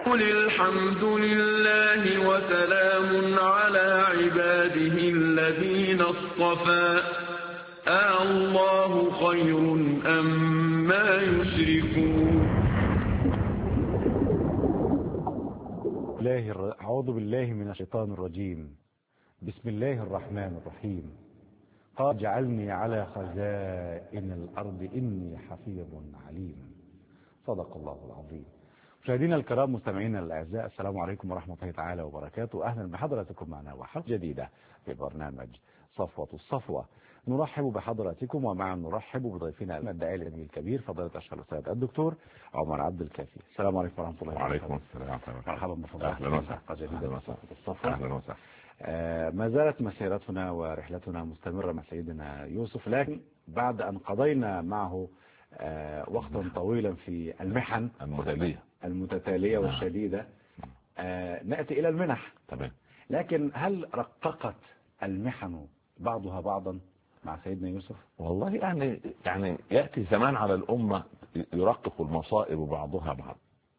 وقل الحمد لله وسلام على عباده الذين اصطفى الله خير أما يشركون. أعوذ بالله من الشيطان الرجيم. بسم الله الرحمن الرحيم. قال اجعلني على خزائن الأرض إني حفيظ عليم. صدق الله العظيم. مشاهدينا الكرام، مستمعينا الأعزاء، السلام عليكم ورحمة الله تعالى وبركاته. أهلا بحضراتكم معنا وحلقة جديدة في برنامج صفوة الصفوة. نرحب بحضراتكم ومعا نرحب بضيفنا الداعي العلمي الكبير فضيلة الشيخ الأستاذ الدكتور عمر عبد الكافي. السلام عليكم ورحمة الله وبركاته. وعليكم السلام. مرحبا بفضيلة حلقة جديدة من صفوة الصفوة. أهلا وسهلا. ما زالت مسيرتنا ورحلتنا مستمرة مع سيدنا يوسف، لكن بعد أن قضينا معه وقتا طويلا في المحن المتتالية والشديدة، نأتي إلى المنح. تمام. لكن هل رققت المحن بعضها بعضا مع سيدنا يوسف؟ والله يعني يأتي زمان على الأمة يرقق المصائب بعضها بعض.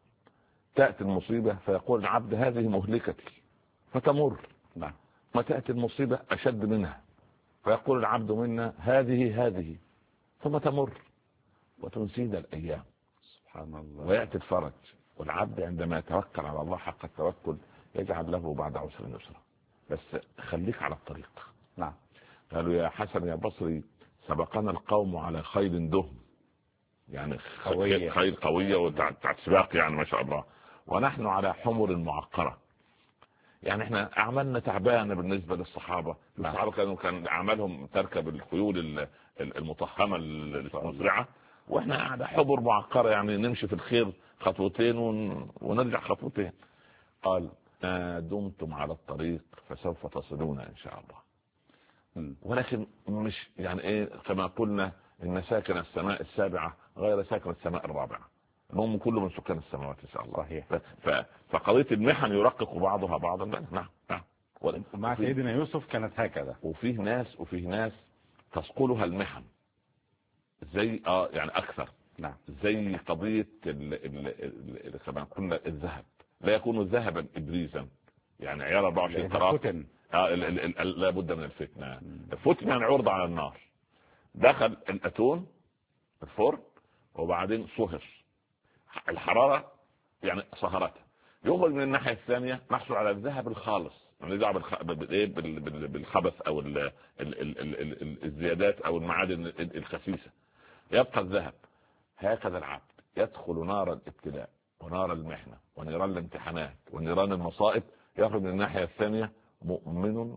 تأتي المصيبة فيقول العبد هذه مهلكتي فتمر. نعم. ما تأتي المصيبة أشد منها فيقول العبد منا هذه ثم تمر وتنسينا الأيام. سبحان الله. ويأتي الفرج، والعبد عندما يتوكل على الله حق التوكل يجعل له بعد عسر يسرا. بس خليك على الطريق. نعم. قالوا يا حسن يا بصري سبقنا القوم على خيل دهم، يعني خيل قوية وتاعت سباق، يعني ما شاء الله، ونحن على حمر معقرة. يعني احنا اعمالنا تعبانه بالنسبه للصحابه. الصحابه كان اعمالهم تركب الخيول المطهمه المسرعه، واحنا على حمر معقره، يعني نمشي في الخير خطوتين ونرجع خطوتين. قال ما دمتم على الطريق فسوف تصلون ان شاء الله. ولكن مش يعني ايه كما قلنا ان ساكن السماء السابعه غير ساكن السماء الرابعه، هم كل من سكان السماوات ان شاء الله. صحيح. فقضيه المحن يرقق بعضها بعضا. نعم. مع سيدنا يوسف كانت هكذا. وفيه ناس تثقلها المحن زي يعني اكثر. نعم. زي قضيه كما قلنا الذهب لا يكون ذهبا ابريزا، يعني عيار 24 قراط. لا بد من الفتنه. الفتنه يعني عرض على النار. دخل الاتون الفرن وبعدين صهر، الحرارة يعني صهرتها، يخرج من الناحية الثانية نحصل على الذهب الخالص، يعني دعوة بالخبث او الزيادات او المعادن الخسيسة، يبقى الذهب. هكذا العبد يدخل نار الابتلاء ونار المحنة ونيران الامتحانات ونيران المصائب، يخرج من الناحية الثانية مؤمن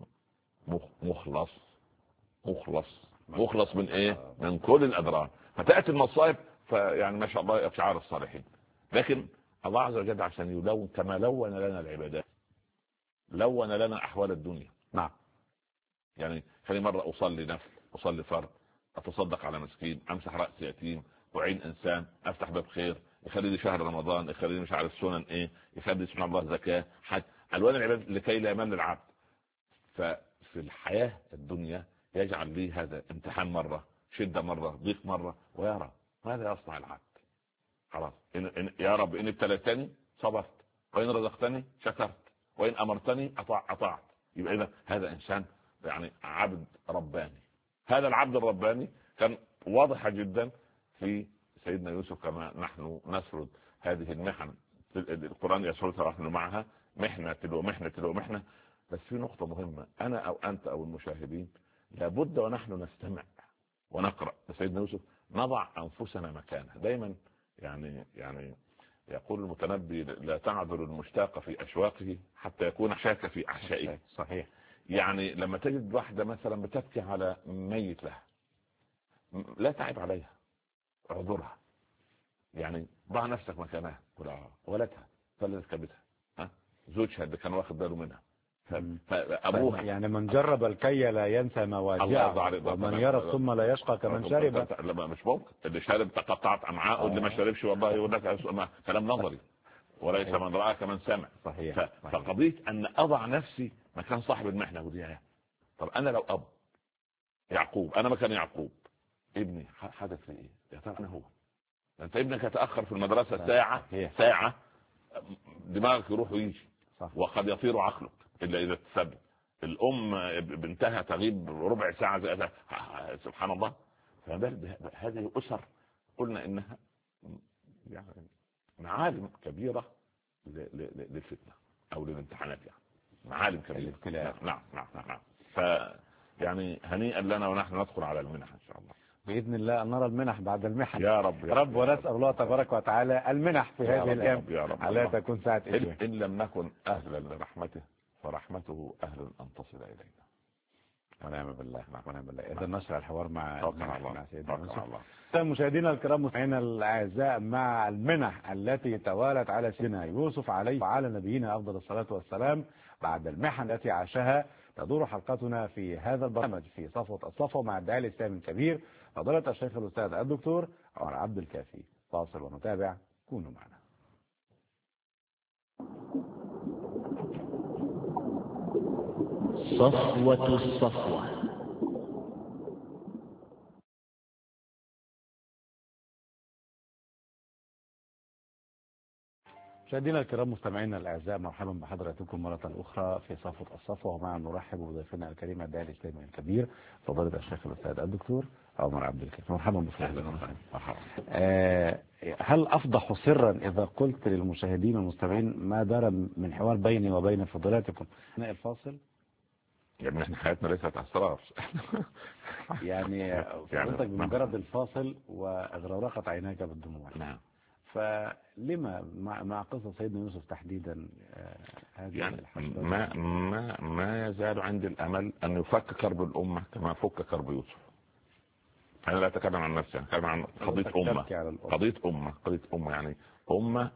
مخلص من ايه؟ من كل الاضرار. فتأتي المصائب فيعني ما شاء الله اشعار الصالحين. لكن الله عز وجل عشان يلون كما لون لنا العبادات لون لنا احوال الدنيا. نعم. يعني خلي مرة اصلي نفل، اصلي فرض، اتصدق على مسكين، امسح رأس يتيم، اعين انسان، افتح باب خير، يخلي لي شهر رمضان، يخلي لي مش عارف سنن ايه، يخلي سبحان الله زكاة، حج، الوان العبادات لكي لا يمل العبد. ففي الحياة الدنيا يجعل لي هذا امتحان مرة، شدة مرة، ضيق مرة، ويرى ماذا يصنع العبد. خلاص يا رب إن ابتليتني صبرت، وإن رزقتني شكرت، وإن أمرتني أطعت. يبقى إذا هذا إنسان يعني عبد رباني. هذا العبد الرباني كان واضحة جدا في سيدنا يوسف. كما نحن نسرد هذه المحن، القرآن يسردها ونحن معها محنة تلو محنة. بس في نقطة مهمة، أنا أو أنت أو المشاهدين لابد ونحن نستمع ونقرأ سيدنا يوسف نضع أنفسنا مكانه. دايما يعني يقول المتنبي لا تعذر المشتاق في أشواقه حتى يكون شاك في أحشائه. صحيح. يعني لما تجد واحدة مثلا بتبكي على ميت لها، لا تعب عليها، اعذرها، يعني ضع نفسك مكانها. ولدها فلت كبتها، زوجها اللي كان واخد باله منها، فأبوها. يعني من جرب الكي لا ينسى مواجعه، ومن يرى ثم لا يشقى كمن شرب. لا مش ممكن، اللي شارب تقطعت أمعاءه، واللي ما شاربش والله يقول لك كلام نظري وليس من رأى كمن سمع. صحيح. فقضية أن أضع نفسي مكان صاحب المحنة ودي. طب أنا لو أب يعقوب، أنا مكان يعقوب، ابني حدث لي إيه؟ يا ترى هو أنت ابنك يتأخر في المدرسة ساعة دماغك يروح ويجي، صح. وقد يطير عقلك الا اذا تثبت. الام بنتها تغيب ربع ساعه سبحان الله. هذه اسر قلنا انها يعني معالم كبيره للفتنه او للامتحانات، يعني معالم كبيره. نعم. يعني هنيئا لنا ونحن ندخل على المنح ان شاء الله بإذن الله أن نرى المنح بعد المحن يا رب. ونسأل الله تبارك وتعالى المنح في هذه الأيام على تكون ساعة إجابة. إن لم نكن أهلا لرحمته فرحمته أهل أن تصل إلينا. ونعم بالله. إذا نشر الحوار مع سيدنا الله. مشاهدينا الكرام مستمعينا الأعزاء، مع المنح التي توالت على سيدنا يوسف عليه وعلى نبينا أفضل الصلاة والسلام، بعد المحن التي عاشها تدور حلقتنا في هذا البرنامج في صفوة الصفوة مع الداعية الإسلامي الكبير فضيلة الشيخ الأستاذ الدكتور عمر عبد الكافي. فاصل ونتابع، كونوا معنا. صفوة الصفوة. مشاهدينا الكرام مستمعينا الاعزاء، مرحبا بحضراتكم مره اخرى في صفوة الصفوة، ومعا نرحب بضيفنا الكريم الداعي الاسلامي الكبير فضيلة الشيخ الاستاذ الدكتور عمر عبد الكافي. مرحبا بكم. هل افضح سرا اذا قلت للمشاهدين والمستمعين ما دار من حوار بيني وبين فضيلتكم اثناء الفاصل؟ يعني احنا حياتنا ليست اسرار. يعني فضيلتك بمجرد الفاصل واغرقت عيناك بالدموع. نعم. فلما مع قصة سيدنا يوسف تحديدا هذه يعني ما يزال عندي الامل ان يفك كرب الامه كما فك كرب يوسف. انا لا اتكلم عن نفسي، اتكلم عن قضيه امه يعني امه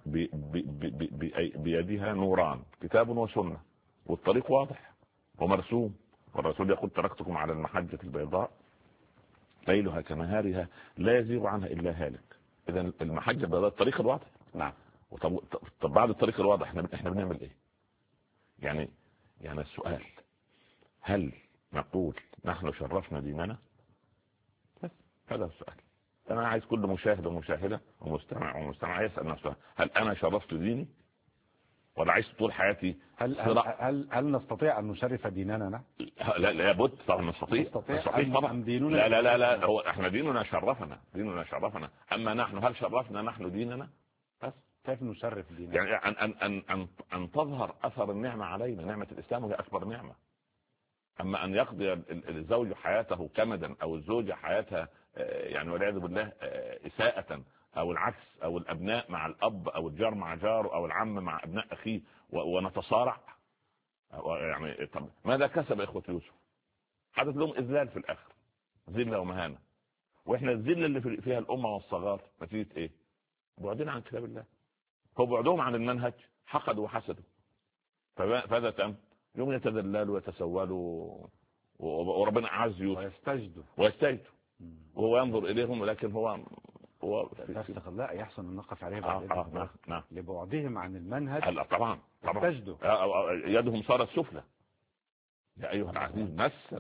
بيدها نوران، كتاب وسنه، والطريق واضح ومرسوم، والرسول يقول تركتكم على المحجه البيضاء ليلها كنهارها لا يزيغ عنها الا هالك. اذا المحجه البيضاء الطريق الواضح. نعم. طب بعد الطريق الواضح احنا بنعمل ايه؟ يعني السؤال، هل نقول نحن شرفنا ديننا؟ بس هذا السؤال. انا عايز كل مشاهد ومشاهده ومستمع يسال نفسه، هل انا شرفت ديني ولا عايش طول حياتي؟ هل نستطيع ان نشرف ديننا؟ لا لابد طبعا نستطيع طبعا. ديننا لا هو احنا ديننا شرفنا، اما نحن هل شرفنا نحن ديننا؟ بس كيف نشرف ديننا؟ يعني ان تظهر اثر النعمه علينا. نعمه الاسلام هي اكبر نعمه. اما ان يقضي الزوج حياته كمدا او الزوجه حياتها يعني والعياذ بالله اساءة، او العكس، او الابناء مع الاب، او الجار مع جاره، او العم مع ابناء اخيه، ونتصارع. يعني طب ماذا كسب اخوة يوسف؟ حدث لهم اذلال في الاخر، ذله ومهانه. واحنا الذله اللي فيها الامه والصغار نتيجه ايه؟ بعدين عن كتاب الله. هو بعدهم عن المنهج حقدوا وحسدوا، فماذا تم؟ يوم يتذللوا ويتسولوا، وربنا اعز يوسف ويستجدوا وهو ينظر اليهم، ولكن هو لا يحسن ان نقف عليه بعد نعم. لبعدهم عن المنهج. طبعا يدهم صارت سفلى. يا ايها العزيز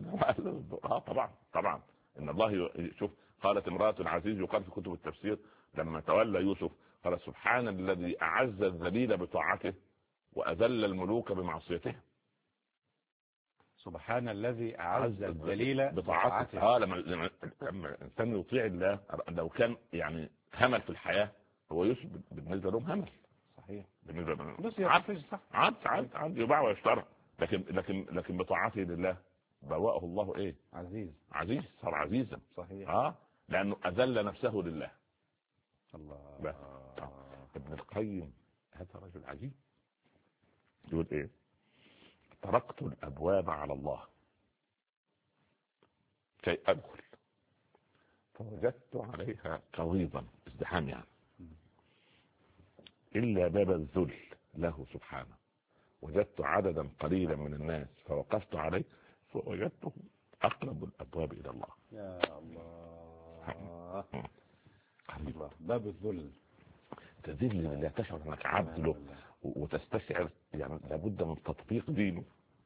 طبعا ان الله شوف، قالت امرأة العزيز يقال في كتب التفسير لما تولى يوسف، قال سبحان الذي اعز الذليل بطاعته واذل الملوك بمعصيته. سبحان الذي اعز الذليل بطاعته. لما الانسان يطيع الله، لو كان يعني همل في الحياه، هو يوسف بالنسبه لهم همل. صحيح. بالنسبه عاد يباع ويشترى، لكن بطاعته لله بوأه الله ايه؟ عزيز، صار عزيزا. صحيح. لانه اذل نفسه لله. الله. ابن القيم هذا رجل عجيب، يقول ايه؟ طرقت الابواب على الله كي ادخل فوجدت عليها قويضا، ازدحام يعني، الا باب الذل له سبحانه وجدت عددا قليلا من الناس فوقفت عليه فوجدته اقرب الابواب الى الله. يا الله. باب الذل، تذل لا تشعر انك عبد له وتستشعر يعني لابد من تطبيق دينه.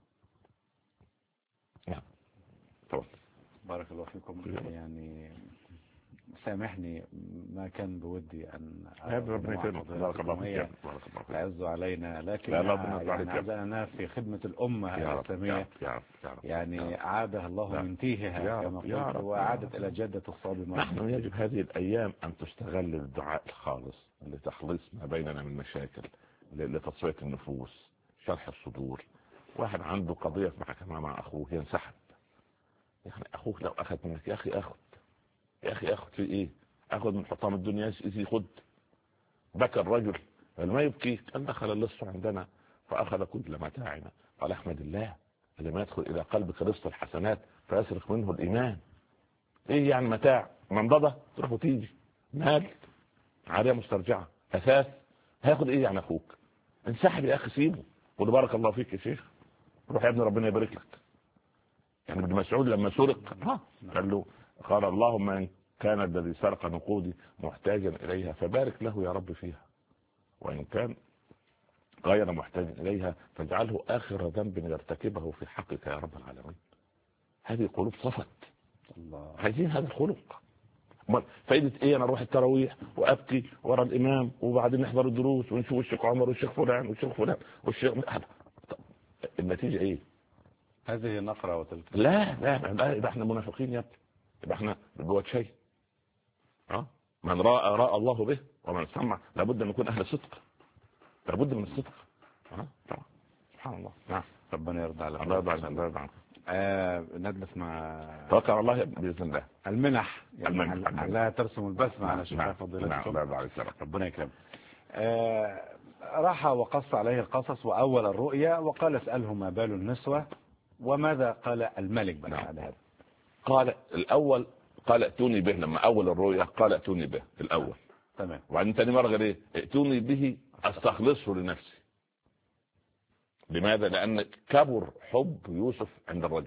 نعم. بارك الله فيكم. يعني سامحني ما كان بودي أن ربنا يكرمك. بارك الله فيك. يعز علينا، لكن يعني عزنا في خدمة الأمة الإسلامية يعني عادها الله من تيهها كما قلت، وعادت إلى جدة الصابمة. نحن يجب هذه الأيام أن تستغل للدعاء الخالص لتخليص ما بيننا من مشاكل، لتصفية النفوس، شرح الصدور. واحد عنده قضية في محكمة مع أخوه ينسحب، يعني أخوك لو أخذ منك يا أخي أخذ في إيه؟ أخذ من حطام الدنيا يخد. بكى الرجل قال ما يبكيك؟ قال دخل اللص عندنا فأخذ كل متاعنا. قال أحمد الله لما يدخل إلى قلبك رزق الحسنات فيسرق منه الإيمان. إيه يعني متاع؟ منضدة تروح وتيجي، مال عارية مسترجعة، أساس، هياخد إيه يعني أخوك؟ انسحب يا أخي، سيبه، قل بارك الله فيك يا شيخ، روح يا ابني ربنا يبارك لك. يعني ابن مسعود لما سرق قال اللهم إن كان الذي سرق نقودي محتاجا إليها فبارك له يا رب فيها، وإن كان غير محتاج إليها فاجعله آخر ذنب يرتكبه في حقك يا رب العالمين. هذه قلوب صفت. عايزين هذا الخلق. فايدة ايه انا اروح التراويح وابكي ورا الامام وبعدين نحضر الدروس ونشوف الشيخ عمر والشيخ فلان والشيخ فلان والشيخ، النتيجة ايه؟ هذه نقرة وتلك. لا يبقى احنا منافقين يا ابني، يبقى احنا بجوة شيء. من راى الله به، ومن سمع لابد ان نكون اهل صدق، لابد من الصدق. سبحان الله. نعم ربنا يرضى عليك. الله يرضى عنك. ندلس مع توكل على الله بإذن الله. المنح يعني لا ترسم البسمة على شفاء فضيلتكم. ربنا يكرم. راح وقص عليه القصص وأول الرؤيا وقال اسأله ما بال النسوة، وماذا قال الملك بعد هذا؟ قال الأول قال ائتوني به، لما أول الرؤيا قال ائتوني به الأول. تمام. وبعدين تاني مرة قال ايه؟ ائتوني به استخلصه لنفسي. لماذا؟ لأن كبر حب يوسف عند الرجل،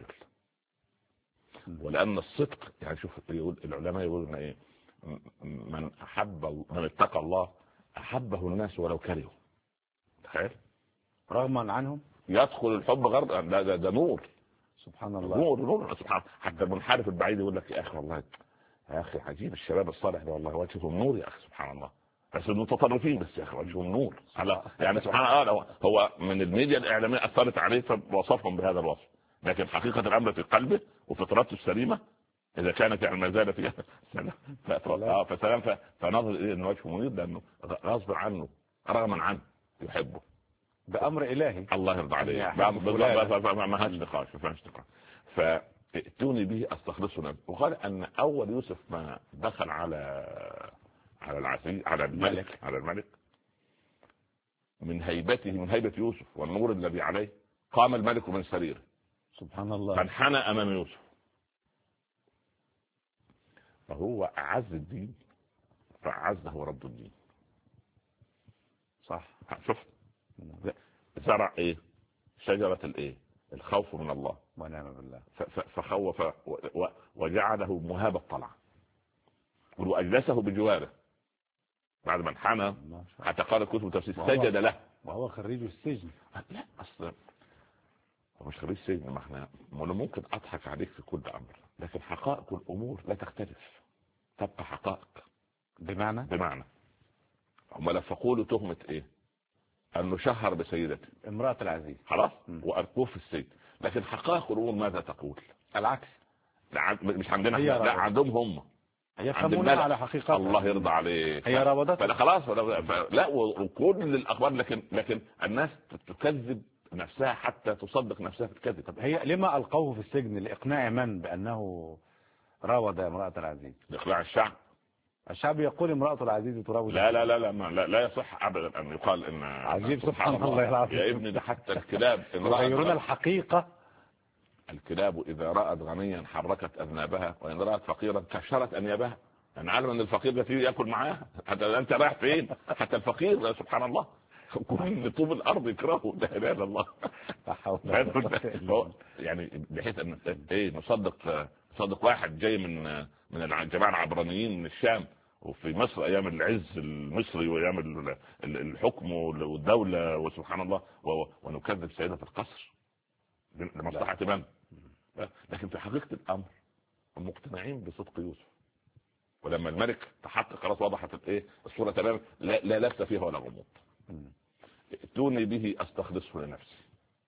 ولأن الصدق يعني شوف يقول العلماء يقولون ايه؟ من اتقى الله أحبه الناس ولو كرهوا. تخيل، رغما عنهم يدخل الحب غرض. ده نور، سبحان الله، نور سبحان. حتى المنحرف البعيد يقول لك يا أخي والله يا أخي عجيب الشباب الصالح ده والله وجههم نور يا أخي سبحان الله، بس المتطرفين بس يا اخي وجههم نور على يعني سبحان الله. هو من الميديا الاعلاميه اثرت عليه فوصفهم بهذا الوصف، لكن حقيقه الامر في قلبه وفطرته السليمه اذا كانت يعني ما زال فيها فسلام فنظر اليه ان وجهه منير لانه غصب عنه رغما عنه يحبه بامر الهي. الله يرضى عليه. ما هاش نقاش فاتوني به استخلصه نفسي. وقال ان اول يوسف ما دخل على العزيز على الملك من هيبته، من هيبة يوسف والنور الذي عليه، قام الملك من سريره سبحان الله فانحنى امام يوسف، فهو اعز الدين فاعزه رب الدين. صح. شفت زرع ايه؟ شجرة الايه؟ الخوف من الله ونعم بالله. فخوف وجعله مهاب الطلع واجلسه بجواره بعد ما انحنى حتى قال كتب تفسير سجد له وهو خريج السجن. لا اصلا هو مش خريج السجن. ما احنا ممكن اضحك عليك في كل امر، لكن حقائق الامور لا تختلف، تبقى حقائق. بمعنى هم لفقوا له تهمه ايه؟ انه شهر بسيدته امرأة العزيز خلاص واركوه في السجن، لكن حقائق الامور ماذا تقول؟ العكس. مش عندنا لا عندهم هم يفهمون على حقيقة. الله يرضى عليك. هي راودته خلاص لا وكل الاخبار لكن الناس تكذب نفسها حتى تصدق نفسها في الكذب. طب هي لما القوه في السجن؟ لاقناع من بانه راود امرأة العزيز؟ لاقناع الشعب يقول امرأة العزيز تراود. لا يصح ابدا ان يقال ان عجيب سبحان الله العظيم يا ابني. ده حتى الكلاب يغيرون الحقيقة. الكلاب اذا رأت غنيا حركت اذنابها، وان رأت فقيرا كشرت انيابها. انا عالم ان الفقير ده فيه ياكل معاه، حتى انت رايح فين؟ حتى الفقير سبحان الله كل طوب الارض يكرهه. لا اله الا الله. يعني بحيث ان ايه نصدق واحد جاي من الجماعه العبرانيين من الشام وفي مصر ايام العز المصري وايام الحكم والدوله وسبحان الله ونكذب سيدة القصر لمصلحه من؟ لكن في حقيقه الامر مقتنعين بصدق يوسف ولما الملك تحقق خلاص وضحت الايه الصوره تماما، لا لبس فيها ولا غموض. ائتوني به استخلصه لنفسي.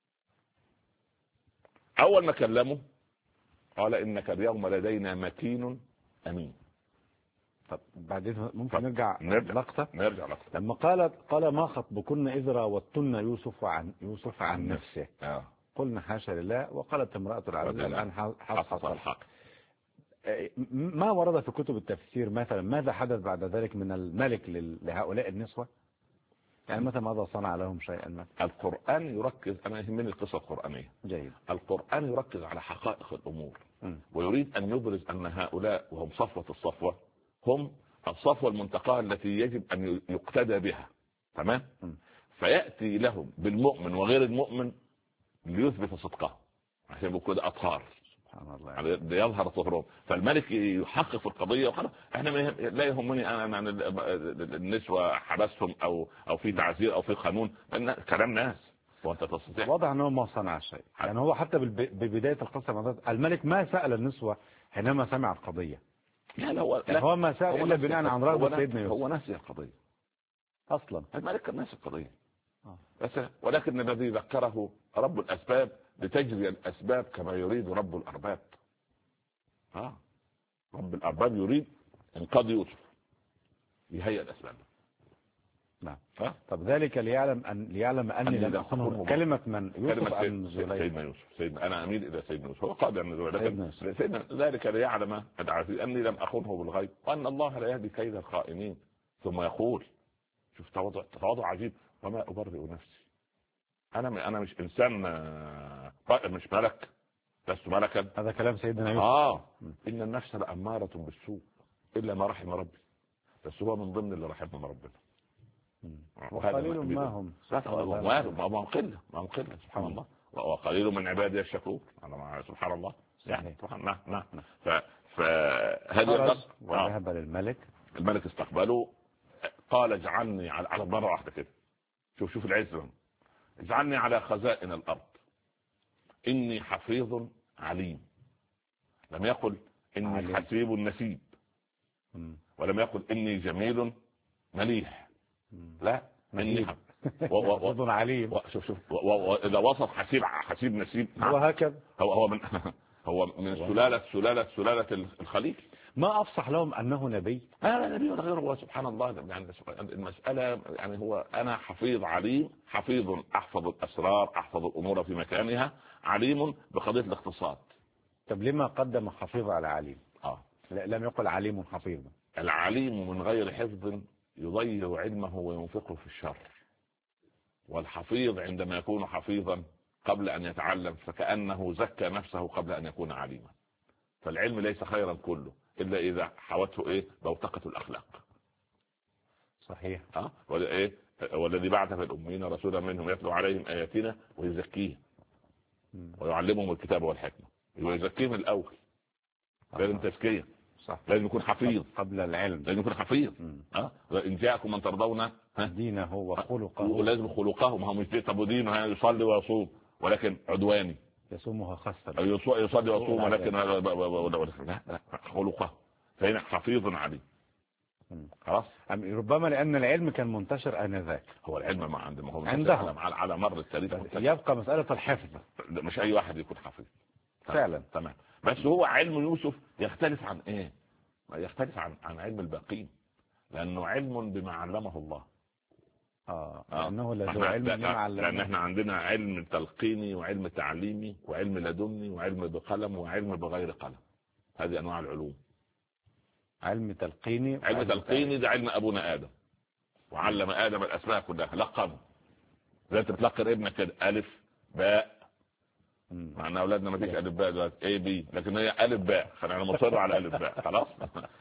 اول ما كلمه قال انك اليوم لدينا مكين امين. طب بعدين ممكن نرجع لقطة. لما قال ما خطبكن إذ راوتن يوسف عن نفسه قلنا حاشا لله، وقالت امرأة العزيز الآن حصحص الحق. ما ورد في كتب التفسير مثلا ماذا حدث بعد ذلك من الملك لهؤلاء النسوة؟ يعني مثلا ماذا صنع لهم شيئا ما؟ القرآن يركز، أنا يهمني القصة القرآنية. جيد. القرآن يركز على حقائق الأمور ويريد أن يبرز أن هؤلاء وهم صفوة الصفوة هم الصفوة المنتقاة التي يجب أن يقتدى بها. تمام. فيأتي لهم بالمؤمن وغير المؤمن ليثبت صدقه عشان يبقوا كده أطهار. سبحان الله. يعني يظهر طهرهم. فالملك يحقق في القضية وخلاص. احنا لا يهمني انا عن النسوة حبسهم او في تعزير او في قانون، كلام ناس وانت تستطيع. واضح انه ما صنع شيء. يعني هو حتى ببداية القصة الملك ما سأل النسوة حينما سمع القضية. لا هو ما سأل الا بناء عن رغبة سيدنا يوسف. هو نسي القضية اصلا. الملك كان ناسي القضية. بس ولكن الذي ذكره رب الاسباب لتجري الاسباب كما يريد رب الارباب. رب الارباب يريد انقاذ يوسف يهيئ الاسباب. نعم. طب ذلك ليعلم اني لم اخنه. كلمة من يوسف عن سيدنا يوسف. انا اميل الى سيدنا يوسف. هو قادر ان سيدنا ذلك ليعلم العزيز اني لم اخنه بالغيب وان الله لا يهدي كيد الخائنين. ثم يقول شوف تواضع عجيب، وما ابرئ نفسي. انا مش انسان، مش ملك، لست ملكا. هذا كلام سيدنا يوسف. ان النفس لأمارة بالسوء الا ما رحم ربي. بس هو من ضمن اللي رحمهم ربنا. وقليل ما هم. ما هم قلة سبحان الله. وقليل من عبادي الشكور. سبحان الله. يعني نعم. فهذا وذهب للملك. الملك استقبله قال اجعلني على مرة واحدة كده. شوف العزة. اجعلني على خزائن الارض اني حفيظ عليم. لم يقل اني حسيب نسيب، ولم يقل اني جميل مليح. لا، اني حفيظ عليم. شوف اذا وصف حسيب نسيب وهكذا هو من سلالة الخليل. ما افصح لهم انه نبي. لا نبي ولا غيره. هو سبحان الله. يعني المسألة يعني هو انا حفيظ عليم. حفيظ احفظ الاسرار، احفظ الامور في مكانها، عليم بقضية الاقتصاد. طب لما قدم حفيظ على عليم؟ لم يقل عليم حفيظ. العليم من غير حفظ يضيع علمه وينفقه في الشر، والحفيظ عندما يكون حفيظا قبل ان يتعلم فكأنه زكى نفسه قبل ان يكون عليما. فالعلم ليس خيرا كله الا اذا حوته بوتقة الاخلاق. صحيح. والذي بعث في الاميين رسولا منهم يتلو عليهم اياتنا ويزكيهم ويعلمهم الكتاب والحكمة. ويزكيهم الاول. لازم تزكية. صح. لازم يكون حفيظ قبل العلم. لازم يكون حفيظ. ان جاءكم من ترضون دينه وخلقه. ولازم خلقه. ما هو مش طب ودينه يصلي ويصوم ولكن عدواني. يصومها خاصة. يصلي ويصوم ولكن لا خلقه. فهنا حفيظ عليه. خلاص. ربما لأن العلم كان منتشر آنذاك. هو العلم ما عندهم على مر التاريخ. يبقى مسألة الحفظ. مش أي واحد يكون حفيظ. فعلا. تمام. بس هو علم يوسف يختلف عن يختلف عن علم الباقين، لأنه علم بما علمه الله. لأنه له علم بما علمه. لأن احنا عندنا علم تلقيني وعلم تعليمي وعلم لدني وعلم بقلم وعلم بغير قلم. هذه أنواع العلوم. علم تلقيني ده علم أبونا آدم، وعلم آدم الأسماء كلها لقبه. زي انت بتلقن ابنك كده ألف باء. مع ان اولادنا ما فيش الف باء دلوقتي اي بي، لكن هي الف باء. خلينا نصر على الف باء. خلاص.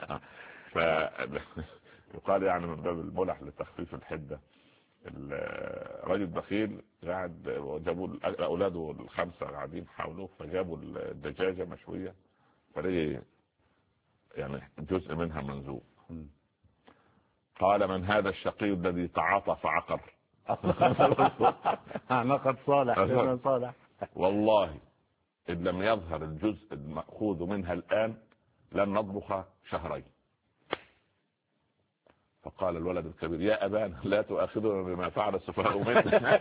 يقال يعني من باب الملح لتخفيف الحده. الراجل بخيل قاعد وجابوا اولاده الخمسه قاعدين حوله، فجابوا الدجاجه مشويه فليه يعني جزء منها منزوع. قال من هذا الشقي الذي تعاطى فعقر. نقد صالح. والله إن لم يظهر الجزء المأخوذ منها الآن لن نطبخ شهرين. فقال الولد الكبير يا أبانا لا تؤاخذنا بما فعل السفهاء منا.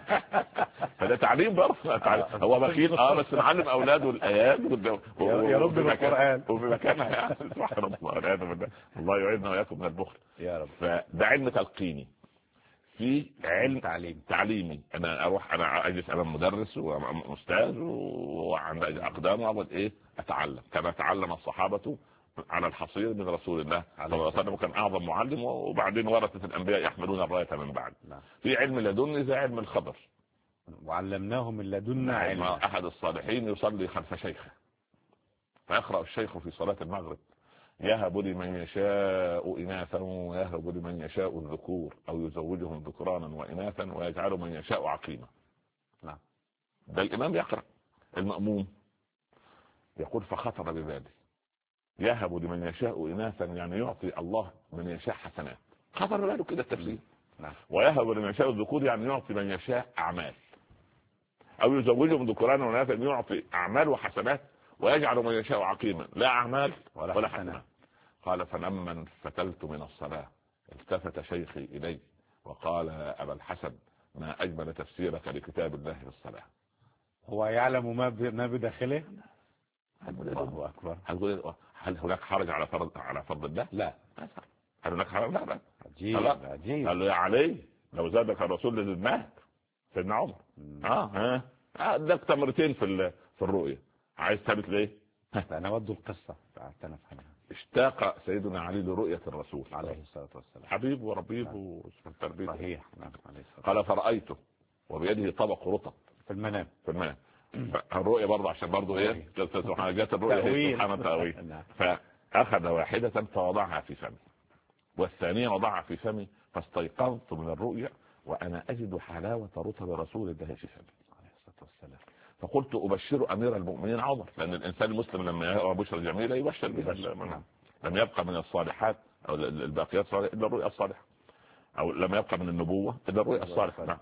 فده تعليم برضه، هو بخيل بس نعلم اولاده الايات يا رب بالقران وفي مكانها يعني. سبحان الله والعياذ بالله، الله يعيذنا واياكم من البخل يا رب. فده علم تلقيني، في علم تعليمي. انا اروح انا اجلس امام مدرس واستاذ وعند اقدام واقعد اتعلم كما تعلم الصحابه على الحصير من رسول الله صلى الله عليه وسلم، كان اعظم معلم، وبعدين ورثه الانبياء يحملون الرايه من بعد. في علم لدني زي علم الخبر، وعلمناه من لدنا علما. احد الصالحين يصلي خلف شيخه فيقرأ الشيخ في صلاة المغرب يهب لمن يشاء إناثا ويهب لمن يشاء الذكور أو يزوجهم ذكرانا وإناثا ويجعل من يشاء عقيما. نعم. ده الإمام يقرأ، المأموم يقول فخطر ببالي يهب لمن يشاء إناثا يعني يعطي الله من يشاء حسنات، خطر بباله كده التفسير. نعم. ويهب لمن يشاء الذكور يعني يعطي من يشاء أعمال، أو يزوجهم ذكرانا وإناثا يعطي أعمال وحسنات ويجعل من يشاء عقيما لا أعمال ولا حسنات. قال فلما انفتلت من الصلاة التفت شيخي إلي وقال أبا الحسن ما أجمل تفسيرك لكتاب الله في الصلاة. هو يعلم ما بداخله. الله أكبر. هل هناك حرج على فرض الله؟ لا. هل هناك حرج؟ لا. عجيب. قال له يا علي لو زادك الرسول لزدناك. سيدنا عمر اداك تمرتين في الرؤية، عايز ثابت ليه؟ انا ود القصة فاعتنف عنها. اشتاق سيدنا علي لرؤية الرسول عليه الصلاة والسلام، حبيب وربيب والتربية. صحيح. قال فرأيته وبيده طبق رطب في المنام. الرؤية برضه عشان برضه سبحان جات الرؤية سبحان التأويل. فأخذ واحدة فوضعها في فمي والثانية وضعها في فمي فاستيقظت من الرؤية وأنا أجد حلاوة رطب رسول الله في فمي عليه الصلاة والسلام. فقلت أبشر أمير المؤمنين عمر، لأن الإنسان المسلم لما يرى بشرى جميلة يبشر بها. لم يبقى من الصالحات أو الباقيات الصالحات إلا الرؤيا الصالحة، أو لم يبقى من النبوة إلا الرؤيا الصالحة.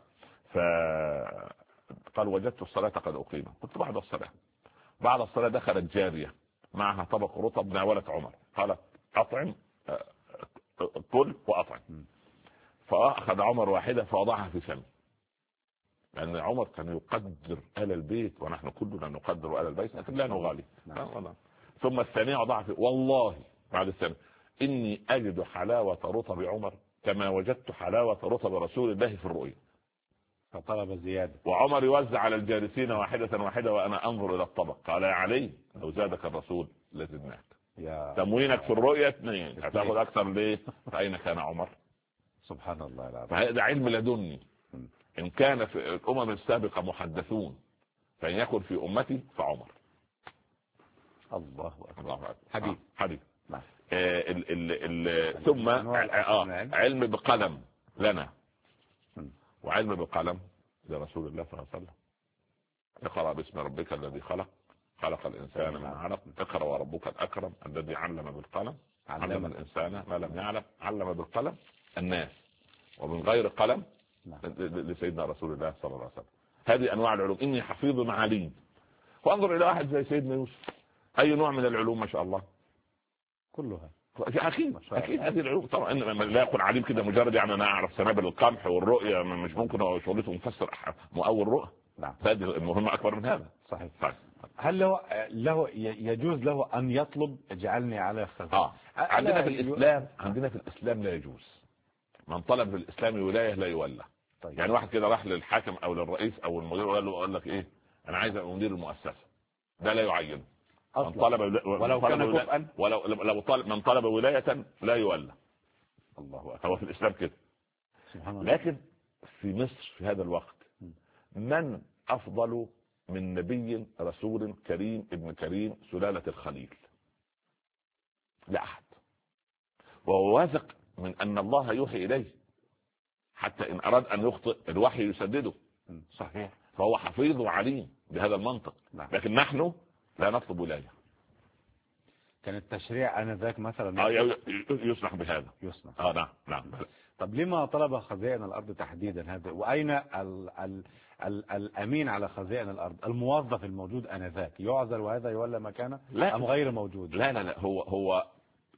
فقال وجدت الصلاة قد أقيمت. قلت بعد الصلاة دخلت جارية معها طبق رطب ناولت عمر قالت أطعم كل وأطعم. فأخذ عمر واحدة فوضعها في فمه، لأن عمر كان يقدر آل البيت ونحن كلنا نقدر آل البيت لكن لا نغالي. ثم الثانية وضعها في والله بعد الثانية إني أجد حلاوة رطب عمر كما وجدت حلاوة رطب رسول الله في الرؤيا. فطلب زيادة. وعمر يوزع على الجالسين واحدة وأنا أنظر إلى الطبق. قال يا علي لو زادك الرسول لزدناك. تموينك في الرؤية 2 هتاخد أكثر ليه؟ فأين كان عمر؟ سبحان الله العظيم. فهذا علم لدني. إن كان في الأمم السابقة محدثون فإن يكن في أمتي فعمر. الله أكبر. حبيب. ثم علم بقلم لنا وعلم بقلم لرسول الله صلى الله عليه وسلم. اقرأ باسم ربك الذي خلق الإنسان من علق. اقرأ وربك الأكرم الذي علم بالقلم علم الإنسان ما لم يعلم. علم بالقلم الناس ومن غير قلم لسيدنا رسول الله صلى الله عليه وسلم. هذه أنواع العلوم. إني حفيظ عليم. وانظر إلى واحد زي سيدنا يوسف، أي نوع من العلوم ما شاء الله كلها. أكيد هذه العلوم طبعا. لا يكون عليم كده مجرد يعني أنا أعرف سنابل القمح والرؤية، مش ممكن هو شغلته مفسر مؤول رؤى. هذه المهمة أكبر من هذا. صحيح. هل له يجوز له أن يطلب اجعلني على خزائن؟ عندنا في الإسلام لا يجوز. من طلب في الإسلام ولاية لا يولى. طيب. يعني واحد كده راح للحاكم أو للرئيس أو المدير وقال لك إيه أنا عايز مدير المؤسسة، ده لا يعين. من طلب ولو كان كفءا من طلب ولاية لا يولى. الله أكبر. هو في الإسلام كده. لكن في مصر في هذا الوقت من أفضل من نبي رسول كريم ابن كريم سلالة الخليل؟ لا أحد. وهو واثق من أن الله يوحي إليه حتى إن أراد أن يخطئ الوحي يسدده. صحيح. فهو حفيظ وعليم بهذا المنطق. لكن نحن لا نطلب ولاية. كان التشريع آنذاك مثلا يسمح بهذا. يسمح. نعم. طب لما طلب خزائن الأرض تحديدا هذا؟ وأين الأمين على خزائن الأرض الموظف الموجود آنذاك يعزل وهذا يولى مكانه أم غير موجود؟ لا هو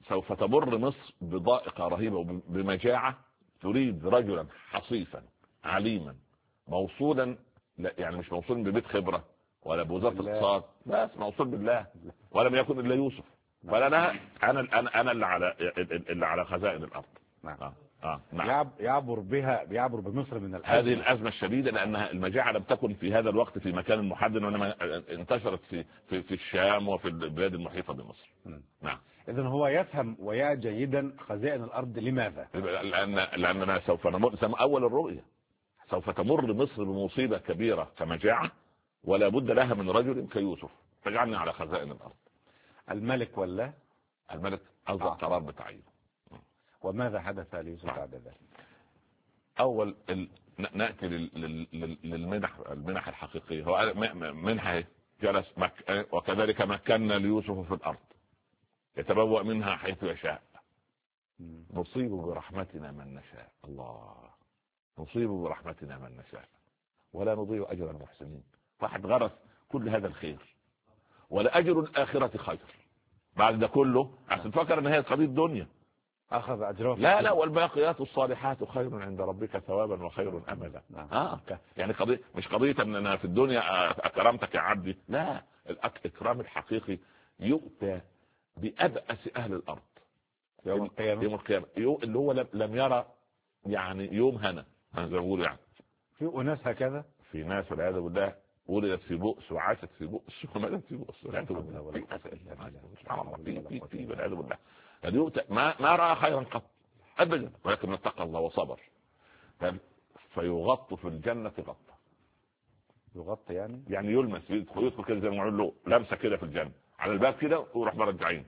سوف تمر مصر بضائقة رهيبة وبمجاعة، تريد رجلا حصيفا عليما موصولا، يعني مش موصول ببيت خبرة ولا بوزارة الاقتصاد، بس موصول بالله، ولم يكن إلا يوسف. فلا أنا اللي على خزائن الأرض. نعم. نعم. يعبر بمصر من الأزمة. هذه الأزمة الشديدة، لأنها المجاعة لم تكن في هذا الوقت في مكان محدد، وإنما انتشرت في الشام وفي البلاد المحيطة بمصر. نعم. إذن هو يفهم ويعي جيدا خزائن الأرض. لماذا؟ لأننا سوف نمر أول الرؤية، سوف تمر مصر بمصيبة كبيرة كمجاعة، ولا بد لها من رجل كيوسف فجعلني على خزائن الأرض. الملك ولا الملك أصدر قرار بتعيينه. وماذا حدث ليوسف بعد ذلك؟ أول نأتي المنح الحقيقية. هو منحة جلس وكذلك مكنا ليوسف في الأرض يتبوأ منها حيث يشاء. نصيب برحمتنا من نشاء. الله، نصيب برحمتنا من نشاء ولا نضيع أجر المحسنين. واحد غرس كل هذا الخير، ولا أجر الآخرة خير. بعد ده كله عشان تفكر ان هي قضية دنيا، أخذ أجره. لا والباقيات الصالحات خير عند ربك ثوابا وخير أملا. يعني قضية مش قضية ان انا في الدنيا اكرمتك يا عبدي، لا، الاكرام الحقيقي يؤتى بأبأس أهل الأرض يوم القيامة اللي هو لم يرى يعني يوم هنا زي ما بقول. يعني في أناس هكذا، في ناس والعياذ بالله ولدت في بؤس وعاشت في بؤس وماتت في بؤس. في والعياذ بالله ما رأى خيرا قط أبدا، ولكن اتقى الله وصبر فيغط في الجنة غطة. يغطي يعني يلمس، يدخل كده زي ما يقول له لمسة كده في الجنة على الباب كده ويروح مرجعين،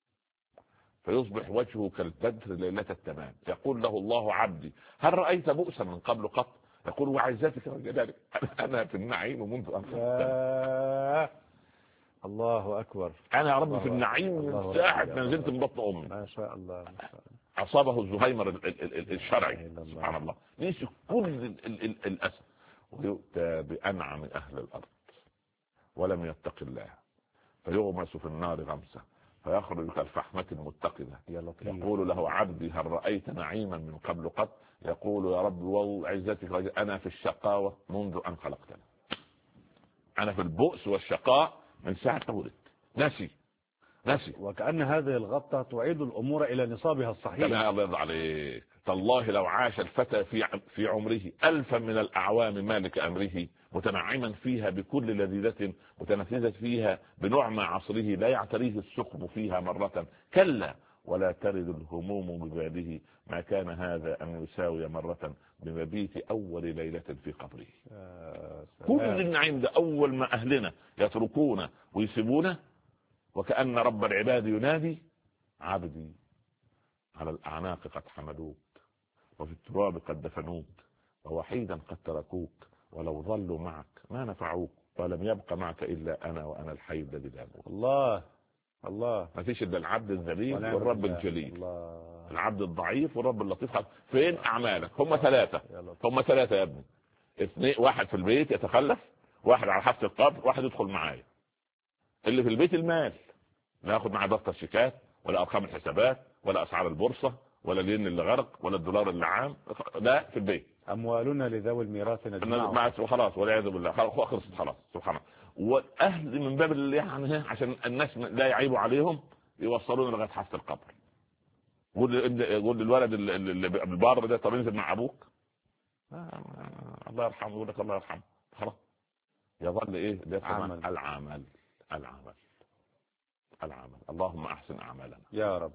فيصبح وجهه كالبدر ليلة التمام. يقول له الله عبدي هل رأيت بؤسا من قبل قط؟ يقول وعزتك وجلالك أنا في النعيم منذ أن خلقتني. الله أكبر. أنا يا رب في النعيم من ساعة ما نزلت من بطن أمي. ما شاء الله. أصابه الزهيمر الشرعي سبحان الله. ليش كل الأسف ويؤتى بأنعم أهل الأرض ولم يتق الله فيغمس في النار غمسة فيخرج كالفحمة المتقدة. يقول له عبدي هل رأيت نعيما من قبل قط؟ يقول يا رب وعزتك أنا في الشقاوة منذ أن خلقتني. أنا في البؤس والشقاء من ساعة ولدت. نسي. وكأن هذه الغطة تعيد الأمور إلى نصابها الصحيح. الله يرضى عليك. تالله لو عاش الفتى في عمره 1000 من الأعوام مالك أمره متنعما فيها بكل لذيذة متنفذة فيها بنعمة عصره لا يعتريه السقم فيها مرة كلا ولا ترد الهموم بباله ما كان هذا أن يساوي مرة بمبيت أول ليلة في قبره. كل النعيم ده أول ما أهلنا يتركونا ويسيبونا وكأن رب العباد ينادي عبدي على الأعناق قد حملوك وفي التراب قد دفنوك ووحيدا قد تركوك ولو ظلوا معك ما نفعوك ولم يبق معك إلا أنا وأنا الحي الذي لا يموت. الله ما فيش إلا العبد الذليل والرب الجليل. العبد الضعيف والرب اللطيف. فين أعمالك؟ هم ثلاثة يا ابني. اثنين، واحد في البيت يتخلف، واحد على حافة القبر، واحد يدخل معايا. اللي في البيت المال، لا ياخد معاه دفتر شيكات ولا أرقام الحسابات ولا أسعار البورصة ولا الين اللي غرق ولا الدولار اللي عام، لا في البيت. أموالنا لذوي الميراث نجمعها وخلاص والعياذ بالله خلصت خلاص سبحان الله. واهل من باب اللي يعني عشان الناس لا يعيبوا عليهم يوصلون لغايه حافه القبر. يقول للولد اللي بالبار ده طب انزل مع ابوك الله يرحمه، يقول لك الله يرحمه خلاص. يظل ايه العمل. اللهم احسن اعمالنا يا رب.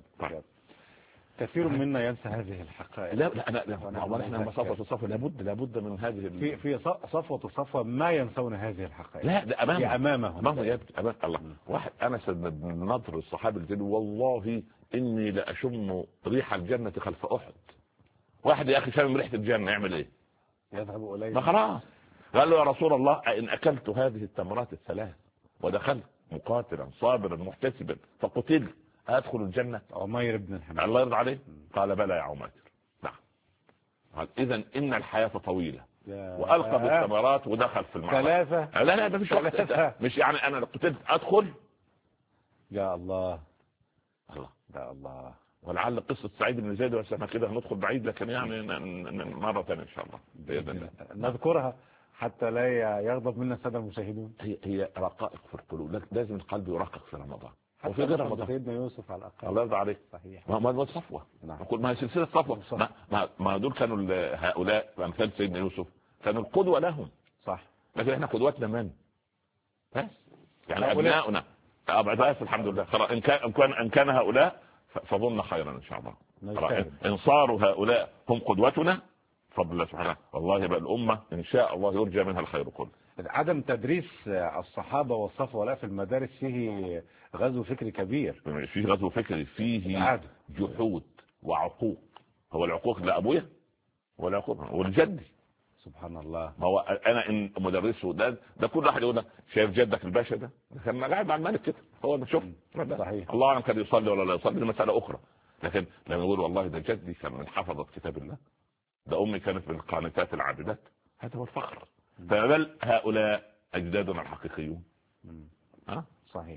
كثير منا ينسى هذه الحقائق. لا احنا صفوة الصفوة لابد من هذه في صفوة الصفوة ما ينسون هذه الحقائق. لا ده امامهم امام الله. واحد انس بن النضر الصحابي الجليل والله اني لاشم ريح الجنة خلف احد. واحد يا اخي شامم ريحة الجنة يعمل ايه؟ يذهب اليه. ما خلاص. قال له يا رسول الله ان اكلت هذه التمرات الثلاث ودخلت مقاتلا صابرا محتسبا فقتلت أدخل الجنة؟ عمير بن الحمام الله يرضى عليه قال بلى يا عمير. نعم. قال إذن إن الحياة طويلة وألقى بالثمرات ودخل في المعركة. ثلاثة؟ لا ما فيش وقت. مش يعني أنا قتلت أدخل. يا الله. الله ده الله. ولعل قصة سعيد بن زيد، بس احنا كده هندخل بعيد، لكن يعني مرة ثانية ان شاء الله بإذن الله نذكرها حتى لا يغضب منا السادة المشاهدون. هي رقائق في القلوب، لازم القلب يرقق في رمضان وفي غير رمضان. سيدنا يوسف على الأقل. الله يرضى عليك. صحيح. ما صفوة. نعم. ما هي سلسلة صفوة. ما دول كانوا هؤلاء أمثال سيدنا يوسف كانوا القدوة لهم. صح. لكن احنا قدوتنا من؟ بس يعني أبناؤنا. بس الحمد لله خلاص. إن كان هؤلاء فظن خيرا إن شاء الله. إن صاروا هؤلاء هم قدوتنا فضل الله سبحانه، والله بقى الأمة إن شاء الله يرجى منها الخير كله. عدم تدريس الصحابة والصفوة لا في المدارس فيه غزو فكري كبير. فيه غزو فكري، فيه جحود وعقوق. هو العقوق لأبويا ولا عقوق والجدي. سبحان الله. ما هو أنا إن مدرسه ده كل واحد يقول شايف جدك الباشا ده كان قاعد مع الملك كده، هو بتشوف صحيح. الله أعلم كان يصلي ولا لا يصلي، مسألة أخرى. لكن لما يقول والله ده جدي كان من حفظة كتاب الله، ده أمي كانت من القانتات العابدات، هذا هو الفخر. فبل هؤلاء أجدادنا الحقيقيون. صحيح.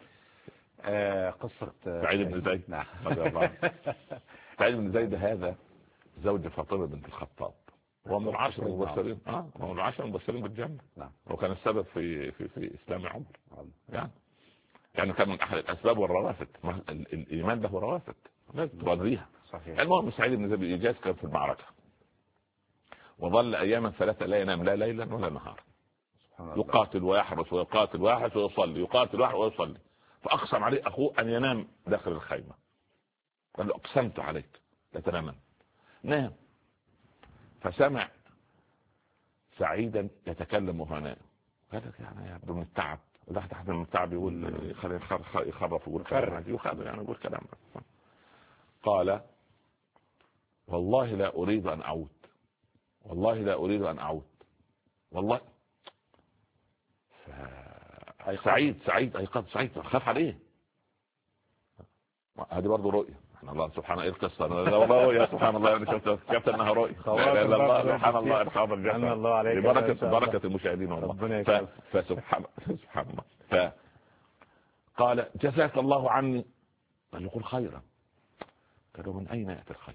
قصة سعيد بن زيد. نعم. سعيد بن زيد هذا زوج فاطمة بنت الخطاب، هو من العشر المبشرين. هو من العشر المبشرين بالجنة. نعم. وكان السبب في إسلام عمر. يعني كان من أحد الأسباب والروافد. الإيمان له روافد لازم تراضيها. صحيح. المهم سعيد بن زيد إيجاز كان في المعركة، وظل أياما 3 لا ينام لا ليلا ولا نهارا، يقاتل ويحرس ويقاتل ويحرس ويصلي، يقاتل ويصلي. فأقسم عليه أخوه أن ينام داخل الخيمة، قال له أقسمت عليك لا تنام. نام، فسمع سعيدا يتكلم وهو نائم، قال لك يعني يبدو من التعب، تحت من التعب يقول يخرف ويقول كلام يعني يقول كلام. قال والله لا أريد أن أعود، والله لا أريد أن أعود والله. سعيد أيقظ سعيد خاف عليه. هذه برضه رؤية الله سبحانه. ايه القصة؟ رؤية سبحان الله. انا شفت انها رؤية. سبحان الله الحاضر بركة المشاهدين والله. فسبحان الله. فقال جزاك الله عني. قال له قل خيرا. قال له من أين يأتي الخير؟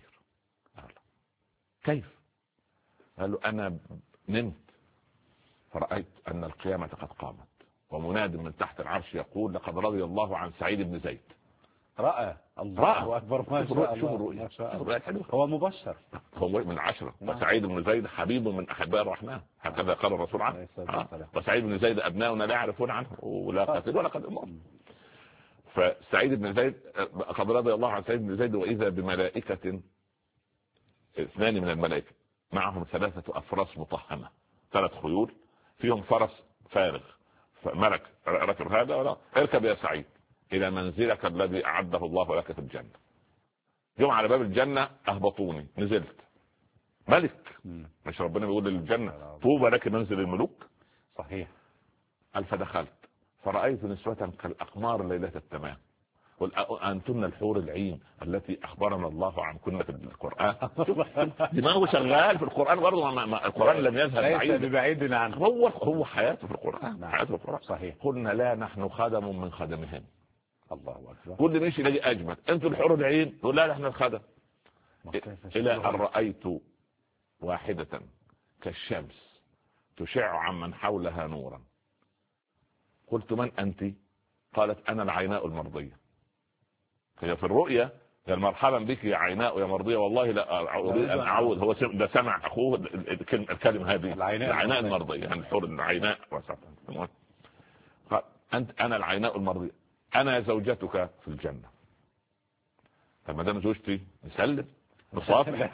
كيف؟ قال له أنا نمت فرأيت أن القيامة قد قامت، ومناد من تحت العرش يقول لقد رضي الله عن سعيد بن زيد. رأى الله أكبر. ما شاء الله. شوف الرؤيا. هو مبشر، هو من 10. وسعيد بن زيد حبيب من أحباء الرحمن، هكذا قال الرسول عنه. وسعيد بن زيد أبناؤنا لا يعرفون عنه ولا قتل ولا قد أمر. فسعيد بن زيد قد رضي الله عن سعيد بن زيد، وإذا بملائكة 2 من الملائكة معهم 3 أفراس مطهمة، 3 خيول فيهم فرس فارغ، فملك ركب هذا ولا اركب يا سعيد إلى منزلك الذي أعده الله لك في الجنة. يوم على باب الجنة أهبطوني، نزلت ملك، مش ربنا بيقول للجنة طوبى لك منزل الملوك؟ صحيح. قال فدخلت فرأيت نسوة كالأقمار ليلة التمام، أنتن الحور العين التي أخبرنا الله عنكن في القرآن. دماغه شغال في القرآن برضه، القرآن لم يذهب بعيد عنه. هو حياته في القرآن. حياته في القرآن. صحيح. قلنا لا نحن خدم من خدمهم. الله أكبر. كل ماشي يلاقي أجمل، أنتم الحور العين، يقول لا نحن الخدم. إلى أن رأيت واحدة كالشمس تشع عمن حولها نورا. قلت من أنت؟ قالت أنا العيناء المرضية. هي في الرؤيا قال مرحبا بك يا عيناء يا مرضية، والله لا أريد أن أعود. هو ده سمع أخوه الكلمة هذه العيناء المرضية، يعني الحور العيناء. قال أنا العيناء المرضية، أنا زوجتك في الجنة. فما دام زوجتي نسلم نصافح.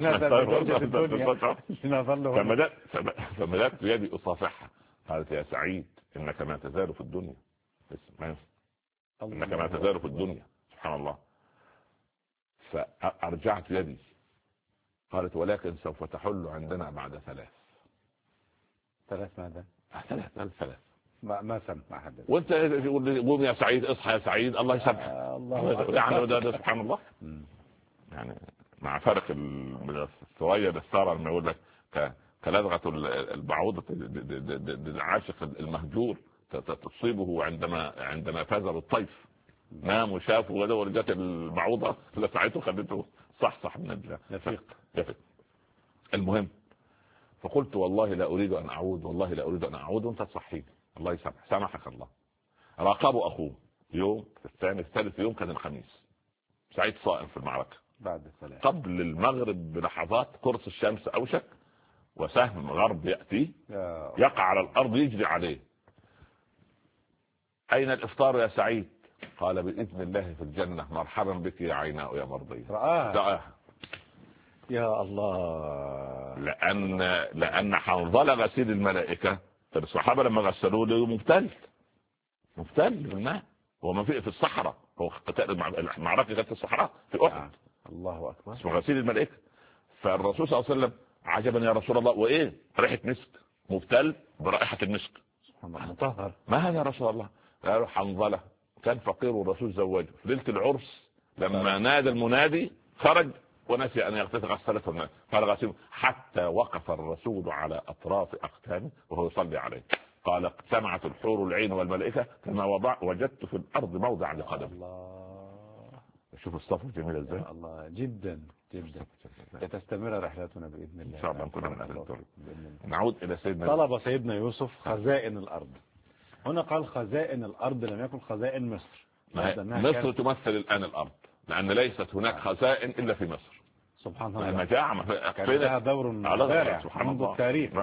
فمددت يدي أصافحها. قالت يا سعيد إنك ما تزال في الدنيا، إنك ما تزال في الدنيا. سبحان الله. فأرجعت يدي. قالت ولكن سوف تحل عندنا بعد 3. 3 ماذا؟ 3 ما سمع حد. وانت قوم يا سعيد، اصحى يا سعيد، الله يسامحك. يعني ده سبحان الله. يعني مع فرق من الثريا للثرى، لما يقول لك كلدغة البعوضة العاشق المهجور تصيبه عندما فاز بالطيف. نام وشاف ورجعت المعوضة لسعته خدته صح من يفيق. المهم فقلت والله لا أريد أن أعود، والله لا أريد أن أعود، وأنت تصحيني. الله يسامحك، سامحك الله. راقبوا أخوه يوم، في الثاني، الثالث يوم كان الخميس. سعيد صائم في المعركة. بعد الصلاة قبل المغرب بلحظات قرص الشمس أوشك وسهم غرب يأتي يقع على الأرض يجري عليه. أين الإفطار يا سعيد؟ قال بإذن الله في الجنة، مرحبا بك يا عيناء يا مرضية. رآها. يا الله. لأن حنظلة غسيل الملائكة، الصحابة لما غسلوه له مبتل بالماء، وما في الصحراء، هو قتال المعركة كانت في الصحراء في أحد. الله أكبر. اسمه غسيل الملائكة. فالرسول صلى الله عليه وسلم عجبا يا رسول الله، وإيه ريحة مسك، مبتل برائحة المسك، سبحان الله، مطهر. ما هذا يا رسول الله؟ قالوا حنظلة كان فقير والرسول زوجه في ليلة العرس، لما نادى المنادي خرج ونسي أن يغتسل، غسلته الناس قال غسيل، حتى وقف الرسول على أطراف أقدامه وهو يصلي عليه. قال اجتمعت الحور العين والملائكة كما وجدت في الأرض موضع لقدمي. الله. شوف الصفر جميل ازاي. الله جدا جدا. تستمر رحلتنا بإذن الله. إن شاء الله نكون من أهل الدور. نعود إلى سيدنا طلب سيدنا يوسف خزائن الأرض. هنا قال خزائن الأرض، لم يكن خزائن مصر. مصر تمثل الآن الأرض، لأن ليست هناك خزائن إلا في مصر. سبحان الله. المجاعة كان لها دور بارع منذ التاريخ.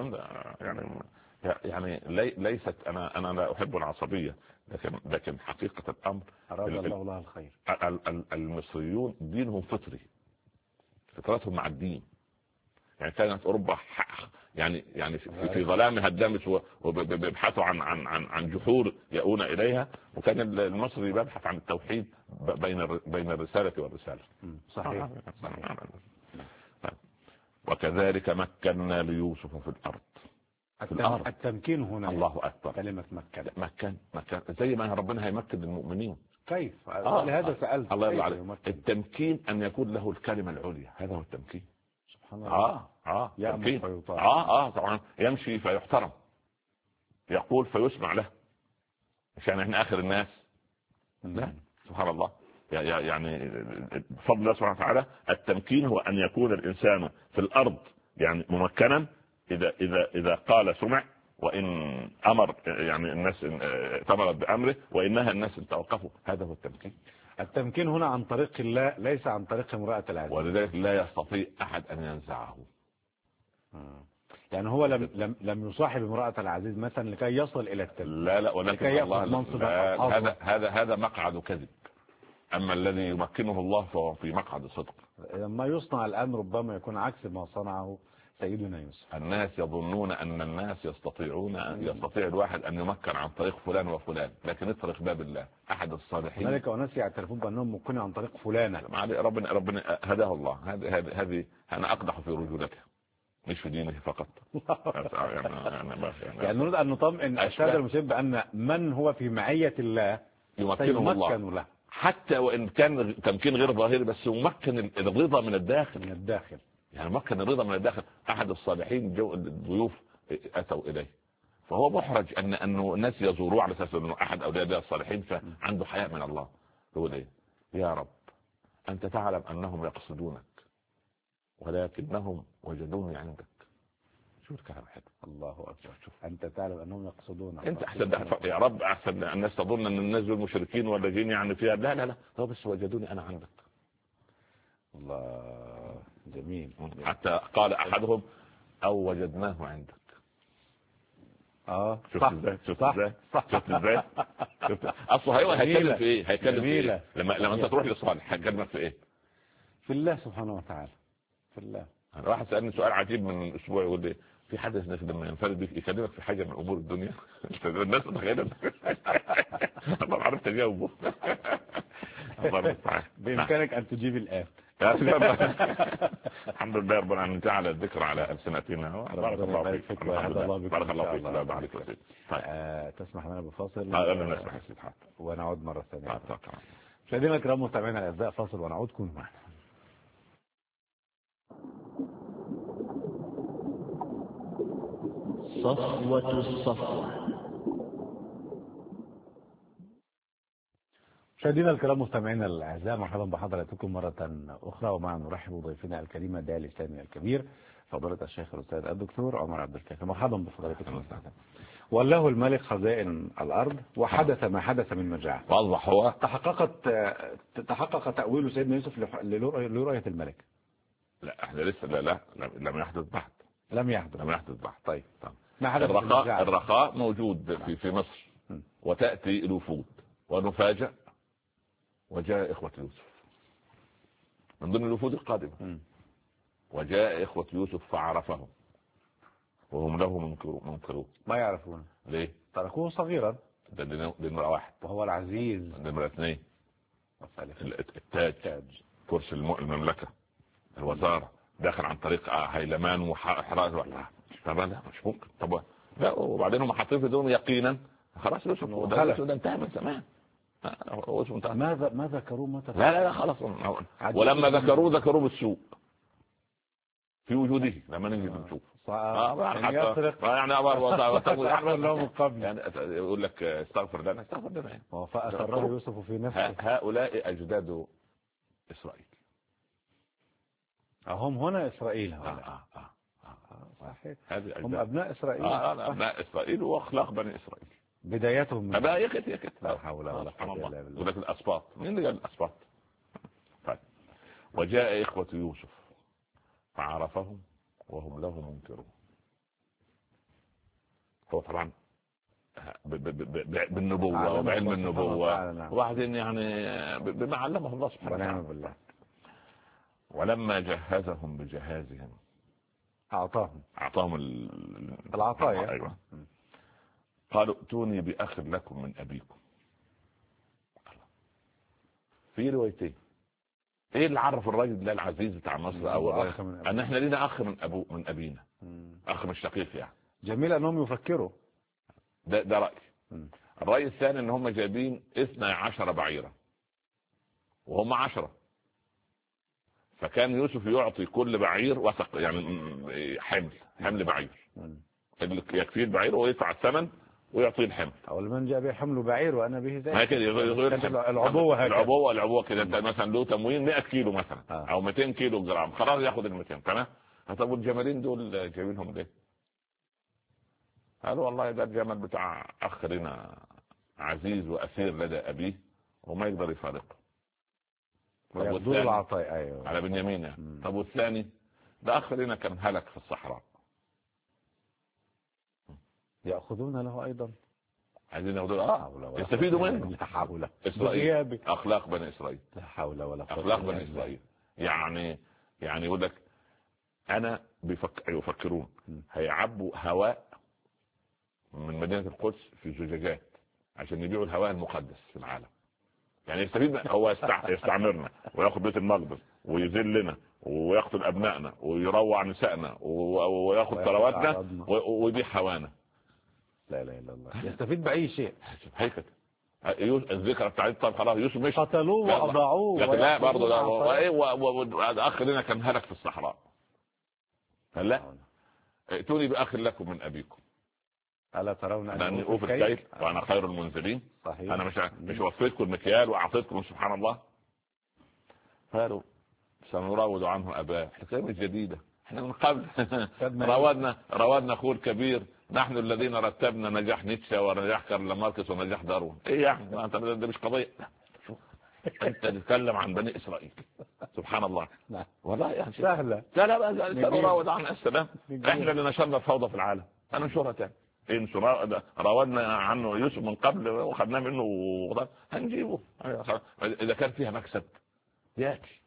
يعني ليست أنا لا أحب العصبية، لكن حقيقة الأمر أراد الله لها الخير. المصريون دينهم فطري، فطرتهم مع الدين. يعني كانت أوروبا يعني في ظلامها الدامس وبيبحثوا عن جحور يؤون إليها، وكان المصري يبحث عن التوحيد بين الرسالة والرسالة. صحيح. وكذلك مكنا ليوسف في الأرض. التمكين هنا الله أكبر. كلمة مكن زي ما ربنا هيمكن للمؤمنين. كيف؟ لهذا سألت. الله يرضى عليك. التمكين أن يكون له الكلمة العليا، هذا هو التمكين. سبحان الله. طبعا يمشي فيحترم، يقول فيسمع له، عشان احنا آخر الناس. لا سبحان الله. يعني بفضل الله سبحانه وتعالى التمكين هو أن يكون الإنسان في الأرض يعني ممكنا، إذا قال سمع، وإن أمر يعني الناس تمرت بأمره، وإنها الناس توقفوا. هذا هو التمكين. التمكين هنا عن طريق الله، ليس عن طريق امرأة العزيز، ولذلك لا يستطيع أحد أن ينزعه. يعني هو لم يصاحب امرأة العزيز مثلا لكي يصل إلى التمكين. لا ولكن الله هذا مقعد كذب. أما الذي يمكنه الله فهو في مقعد صدق. لما يصنع الآن ربما يكون عكس ما صنعه سيدنا يوسف. الناس يظنون أن الناس يستطيع الواحد أن يمكن عن طريق فلان وفلان، لكن اطرق باب الله. أحد الصالحين هناك وناس يعترفون بأنهم ممكن عن طريق فلانة. ربنا هداه الله. هذه أنا أقدح في رجولته مش في دينه فقط. يعني نريد أن نطمئن السادة المسلمين بأن من هو في معية الله يمكنه الله له، حتى وإن كان تمكين غير ظاهري، بس يمكن الرضا من الداخل. يعني مكن الرضا من الداخل. أحد الصالحين الضيوف أتوا إليه، فهو محرج أنه الناس يزوروه على أساس أنه أحد أولياء الصالحين، فعنده حياء من الله. يقول إيه؟ يا رب أنت تعلم أنهم يقصدونك، ولكنهم وجدوني عندك. شوف الكلام حلو. الله أكبر. شوف أنت تعلم أنهم يقصدونك. أنت أحسن يا رب، أحسن الناس تظن أن الناس دول مشركين ولا جين يعني فيها. لا هو بس وجدوني أنا عندك. الله جميل. حتى قال أحدهم أو وجدناه عندك. شفت ازاي اصله هيكلم في ايه؟ هيكلم في ايه؟ لما انت تروح لصالح هيكلمك في ايه؟ في الله سبحانه وتعالى. في الله. واحد سألني سؤال عجيب من اسبوع، يقول لي في حدث لما ينفرد بك يكلمك في حاجه من امور الدنيا. الناس متخيله طبعا عرفت اجاوبه. بامكانك ان تجيب الان. الحمد لله رب العالمين جعل الذكر على ألسنتنا. بارك الله فيك. بارك الله فيك. الله يبارك فيك. تسمح لنا بفاصل؟ لا نسمح. ونعود مرة ثانية. مشاهدينا الكرام مستمعينا الأعزاء، فاصل ونعود، كونوا معنا. صفوة الصفوة. مشاهدينا الكرام مستمعينا الاعزاء، مرحبا بحضراتكم مره اخرى، ومعا نرحب بضيفنا الكريم الداعي الاسلامي الكبير فضيلة الشيخ الاستاذ الدكتور عمر عبد الكافي. مرحبا بفضيلتكم. والله الملك خزائن الارض وحدث ما حدث من مجاعه، واضح هو تحقق تاويل سيدنا يوسف لرؤيه الملك. لا احنا لسه لا لم يحدث بعد. لم يحدث بعد. طيب ما حدث. الرخاء موجود في مصر، وتأتي الوفود ونفاجأ وجاء إخوة يوسف من ضمن الوفود القادمة، وجاء إخوة يوسف فعرفهم وهم له منكرون. ما يعرفون ليه؟ تركوه صغيرا. ده نمرة واحد، وهو العزيز. نمرة اثنين التاج، كرسي المملكة، الوزارة، داخل عن طريق هيلمان وحراس. طب لا مش ممكن. طب لا، وبعدين هم حاطين في دون يقينا خلاص يوسف ده انتهى من زمان. ما ذكروه لا خلاص. ولما ذكروه بالسوء في وجوده لما نجي نشوف يعني يسرق يعني يقول لك استغفر لنا يعني. فأسره يوسف في نفسه. هؤلاء أجداد إسرائيل. هم هنا إسرائيل. صحيح. هم أبناء إسرائيل. أبناء إسرائيل وأخلاق بني إسرائيل. بدايتهم من يكت لا حول ولا قوة إلا بالله. ولكن الأسباط مين اللي قال الأسباط؟ طيب. وجاء إخوة يوسف فعرفهم وهم له منكرون. هو طبعا بالنبوة وبعلم النبوة، وبعدين يعني بما علمه الله سبحانه وتعالى. ولما جهزهم بجهازهم أعطاهم العطايا. أيوة. قالوا ائتوني بأخ لكم من أبيكم. في روايتين. ايه اللي عرف الراجل ده العزيز بتاع مصر او ان احنا لينا اخ من ابينا، اخ من الشقيق يعني. جميل انهم يفكروا. ده رأي. الرأي الثاني ان هم جايبين 12 بعيرا وهم 10، فكان يوسف يعطي كل بعير وثق يعني حمل بعير اللي يكفيه البعير ويدفع الثمن ويعطي الحمل. اول من جاء به حمل بعير وانا به زي هكذا العبوه كده. انت مثلا له تموين 100 كيلو مثلا او 200 كيلو جرام، خلاص ياخد ال 200. تمام. طب والجمالين دول جايبينهم ليه؟ قالوا والله ده الجمل بتاع اخ لنا عزيز واسير لدى ابيه وما يقدر يفارقه. وياخذوا العطاء. ايوه على بنيامين يعني. طب والثاني ده اخ لنا كان هلك في الصحراء، يأخذون له أيضا. عايزين ياخذوا يستفيدوا منه. لا حول. إسرائيل أخلاق بني إسرائيل. لا حول ولا قوة. أخلاق بني إسرائيل يعني يقول لك أنا يفكرون هيعبوا هواء من مدينة القدس في زجاجات عشان يبيعوا الهواء المقدس في العالم. يعني يستفيد. هو يستعمرنا وياخذ بيت المقدس ويذلنا ويقتل أبنائنا ويروع نسائنا وياخذ ثرواتنا ويبيع هوانا. لا اله الا الله. يستفيد باي شيء. هيك الذكرى بتاعت. طب خلاص يوسف مش قتلوه واضاعوه. لا برضه ده اخ لنا كان هلك في الصحراء. لا ائتوني باخ لكم من ابيكم. الا ترون اني اوفي الكيل وانا خير المنزلين. صحيح. انا مش وفيتكم المكيال واعطيتكم سبحان الله. قالوا سنراود عنه اباه. حكايه جديده. احنا من قبل راودنا اخوه الكبير. نحن الذين رتبنا نجاح نيتشه ونجاح كارل ماركس ونجاح داروين. ايه يعني انت ده مش قضيه. انت تتكلم عن بني اسرائيل. سبحان الله. والله يعني سهله. لا سنراود عن السلام. احنا اللي نشرنا الفوضى في العالم. انا نشرها تاني. راودنا عنه يوسف من قبل وخدناه منه هنجيبه اذا كان فيها مكسب ياتي.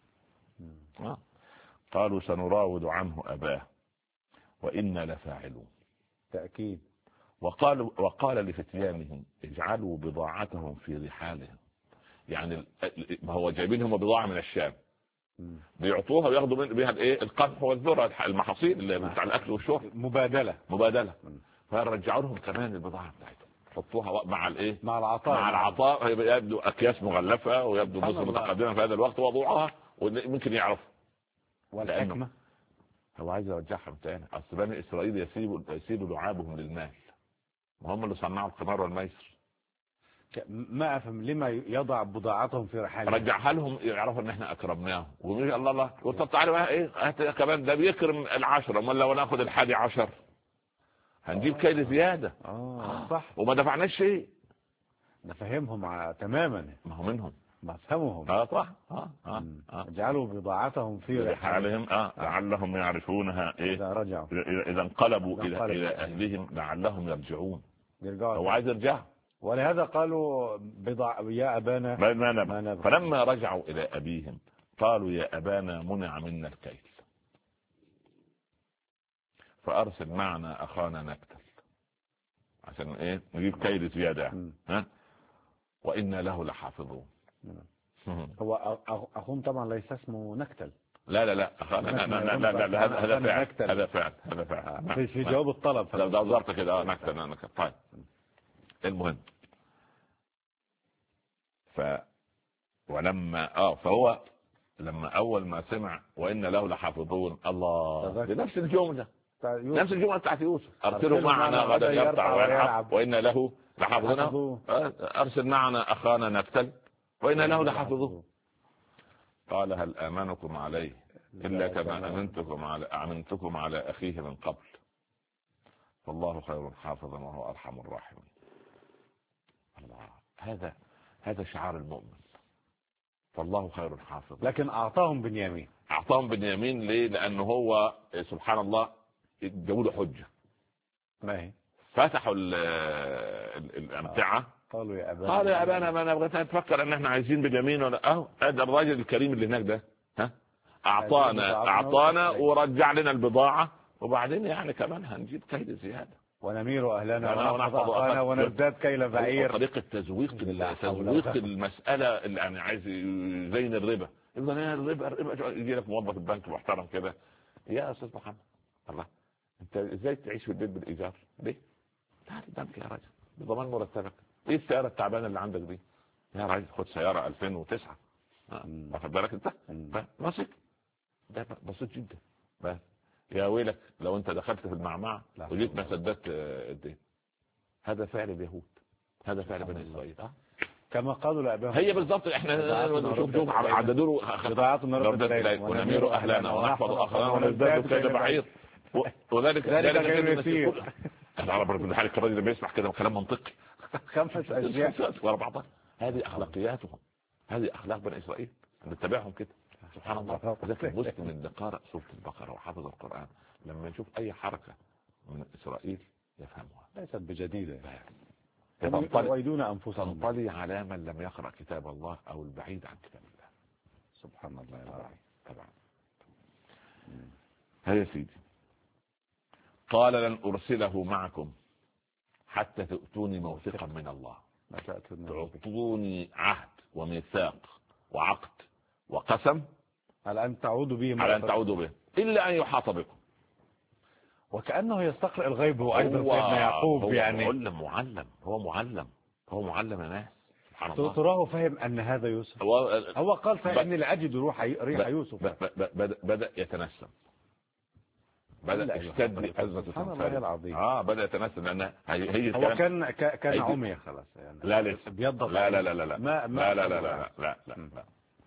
قالوا سنراود عنه أباه وإنا لفاعلون. تأكيد. وقال لفتيانه اجعلوا بضاعتهم في رحالهم. يعني ما هو جايبينهم بضاعة من الشام بيعطوها وياخدوا بها الايه القمح والذرة المحاصيل اللي بتاع الاكل والشرب. مبادلة. فرجعوا لهم كمان البضاعة بتاعتهم حطوها مع الايه مع العطاء يبدو اكياس مغلفة ويبدو مصر متقدمة في هذا الوقت وضوعها وممكن يعرفوا. والحكمة هو عايز يرجعهم تاني. اصل بني اسرائيل يسيبوا لعابهم للمال وهم اللي صنعوا القمار والميسر. ما افهم لما يضع بضاعتهم في رحالهم. رجعها لهم يعرفوا ان احنا اكرمناهم، ويقول الله الله طب تعالى بقى ايه هات كمان ده بيكرم العشرة، امال لو ناخد الحادي عشر هنجيب كيل زياده. صح. وما دفعناش شيء. نفهمهم تماما. ما هو منهم مفهمهم. صح. اجعلوا بضاعتهم في رحالهم لعلهم يعرفونها ايه اذا رجعوا، اذا انقلبوا الى اهلهم لعلهم يرجعون. هو عايز يرجع. ولهذا قالوا يا ابانا ما نبغى. فلما رجعوا الى ابيهم قالوا يا ابانا منع منا الكيل فارسل معنا اخانا نكتل عشان ايه نجيب كيل زياده. وإنا له لحافظون. هو أخوهم طبعا ليس اسمه نكتل. لا هذا فعل في جواب الطلب. ده ظرف كده نكتل. طيب المهم فهو لما أول ما سمع وإنا له لحافظون الله بنفس الجملة بتاعت يوسف أرسلوا معنا غدا يرتع ويلعب وإنا له لحافظون. أرسل معنا أخانا نكتل وإنا له لحافظون. قال هل آمنكم عليه إلا كما أمنتكم على أخيه من قبل فالله خير حافظا وهو أرحم الراحمين. الله هذا شعار المؤمن. فالله خير حافظ. لكن أعطاهم بنيامين ليه؟ لأنه هو سبحان الله جابوا له حجة. ما هي؟ فتحوا الأمتعة قالوا يا أبانا ما نبغى تفكر ان احنا عايزين بنيامين ولا هذا الراجل الكريم اللي هناك ده اعطانا ورجع لنا البضاعة وبعدين يعني كمان هنجيب كيل زيادة ونمير اهلنا ونحفظ اخانا ونزداد كيل بعير. طريقة تزويق المسألة اللي يعني عايز زين الربا. يفضل الربا يجي لك موظف البنك محترم كده يا استاذ محمد الله انت ازاي تعيش في البيت بالايجار ليه؟ تعال البنك يا راجل بضمان مرتبك. ايه السيارة التعبانة اللي عندك دي يا راجل؟ خد سيارة 2009 واخد بالك انت ماسك ده بسيط جدا. بس يا ويلك لو انت دخلت في المعمعة وجيت ما سددت الدين. هذا فعل اليهود، هذا فعل بني اسرائيل. كما قالوا لابائهم. هي بالضبط احنا نشوف عددوا بضاعتنا ونمير اهلنا ونحفظ اخانا ونزداد كيل بعير وذلك كان يسير. العرب ربنا حالك الراجل اللي بيسمع كده كلام منطقي 5 أشياء ورا بعضها. هذه اخلاقياتهم، هذه اخلاق بني اسرائيل نتبعهم كده سبحان الله. ذاك المسلم اللي قارئ سوره البقره وحافظ القران لما يشوف اي حركه من اسرائيل يفهمها ليست بجديده. يويدون انفسهم. تنطلي على من لم يقرأ كتاب الله او البعيد عن كتاب الله. سبحان الله. طبعا هيا سيدي قال لن ارسله معكم حتى تؤتوني موثقا من الله. تعطوني عهد وميثاق وعقد وقسم على أن تعودوا به إلا أن يحاط بكم. وكأنه يستقرأ الغيب هو أيضا سيدنا يعقوب. هو يعني هو معلم الناس. تراه فهم أن هذا يوسف. هو قال فإني لأجد ريح يوسف. بدأ يتنسم. بدأ اشتد أزمة العظيم. بدأ يتنسم لأن هي هو كان عمي خلاص يعني. لا لسه بيضغط. لا لا لا لا لا لا لا لا لا لا.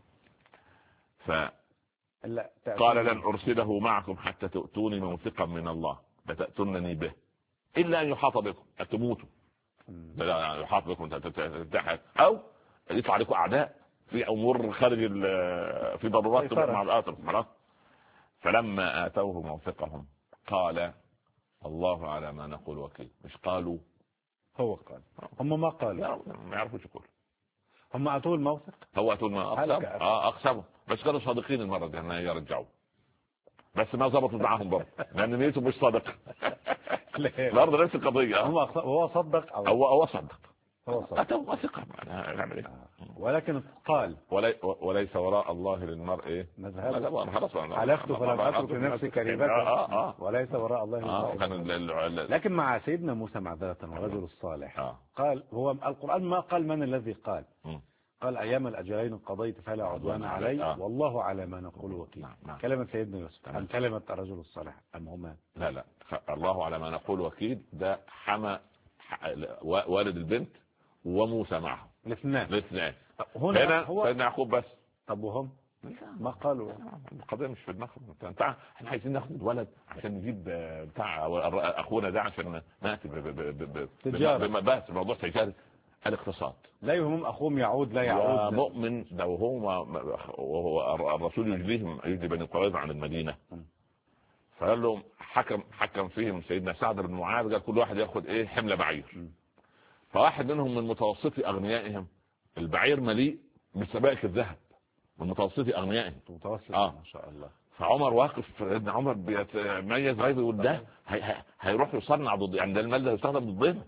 قال لن أرسله معكم حتى تؤتوني موثقا من الله لتأتونني به إلا أن يحاط بكم تموتوا. لا يحاط بكم تنتحر أو يطلع عليكم أعداء في أمور خارج في ضرورات مع الآخر خلاص. فلما آتوه موثقهم قال الله على ما نقول وكيل. مش قالوا هو قال هم ما قالوا ما يعرفوش يقول هم أتوه الموثق. هو أتوه الموثق أقسموا بس كانوا صادقين المرة دي أنه يرجعوا بس ما ظبطوا معاهم برضه لأن نيته مش صادق. برضه نفس القضية. هو صدق أو هو صدق. أتوه موثقة ولكن قال وليس وراء الله للمرء إيه مذهب. حلفت فلم أترك لنفسي كريبة. وليس وراء الله لكن مع سيدنا موسى معذرة الرجل الصالح قال هو القرآن ما قال من الذي قال أيام الأجلين قضيت فلا عدوان علي والله على ما نقول وكيل. كلمة سيدنا يوسف أم كلمة الرجل الصالح أم هما؟ لا الله على ما نقول وكيل. ده حمى والد البنت وموسى معه الاثنان. هنا سيدنا يعقوب بس. طب وهم ما قالوا؟ القضيه مش في دماغهم. احنا عايزين ناخد الولد عشان نجيب بتاع اخونا ده عشان ناتي بس موضوع تجاري الاقتصاد. لا يهمهم اخوهم يعود لا يعود. مؤمن لو هو الرسول يجلي بني قريظة عن المدينه، فقال لهم حكم فيهم سيدنا سعد بن معاذ، قال كل واحد ياخد ايه حمله بعير. فواحد منهم من متوسطي اغنيائهم البعير مليء بسبائك الذهب، من متوسطي اغنيائهم. متوسط ما شاء الله. فعمر واقف، ابن عمر بيتميز غيظه، يقول ده هيروح يصنع ضد، يعني ده المال ده يستخدم ضدنا.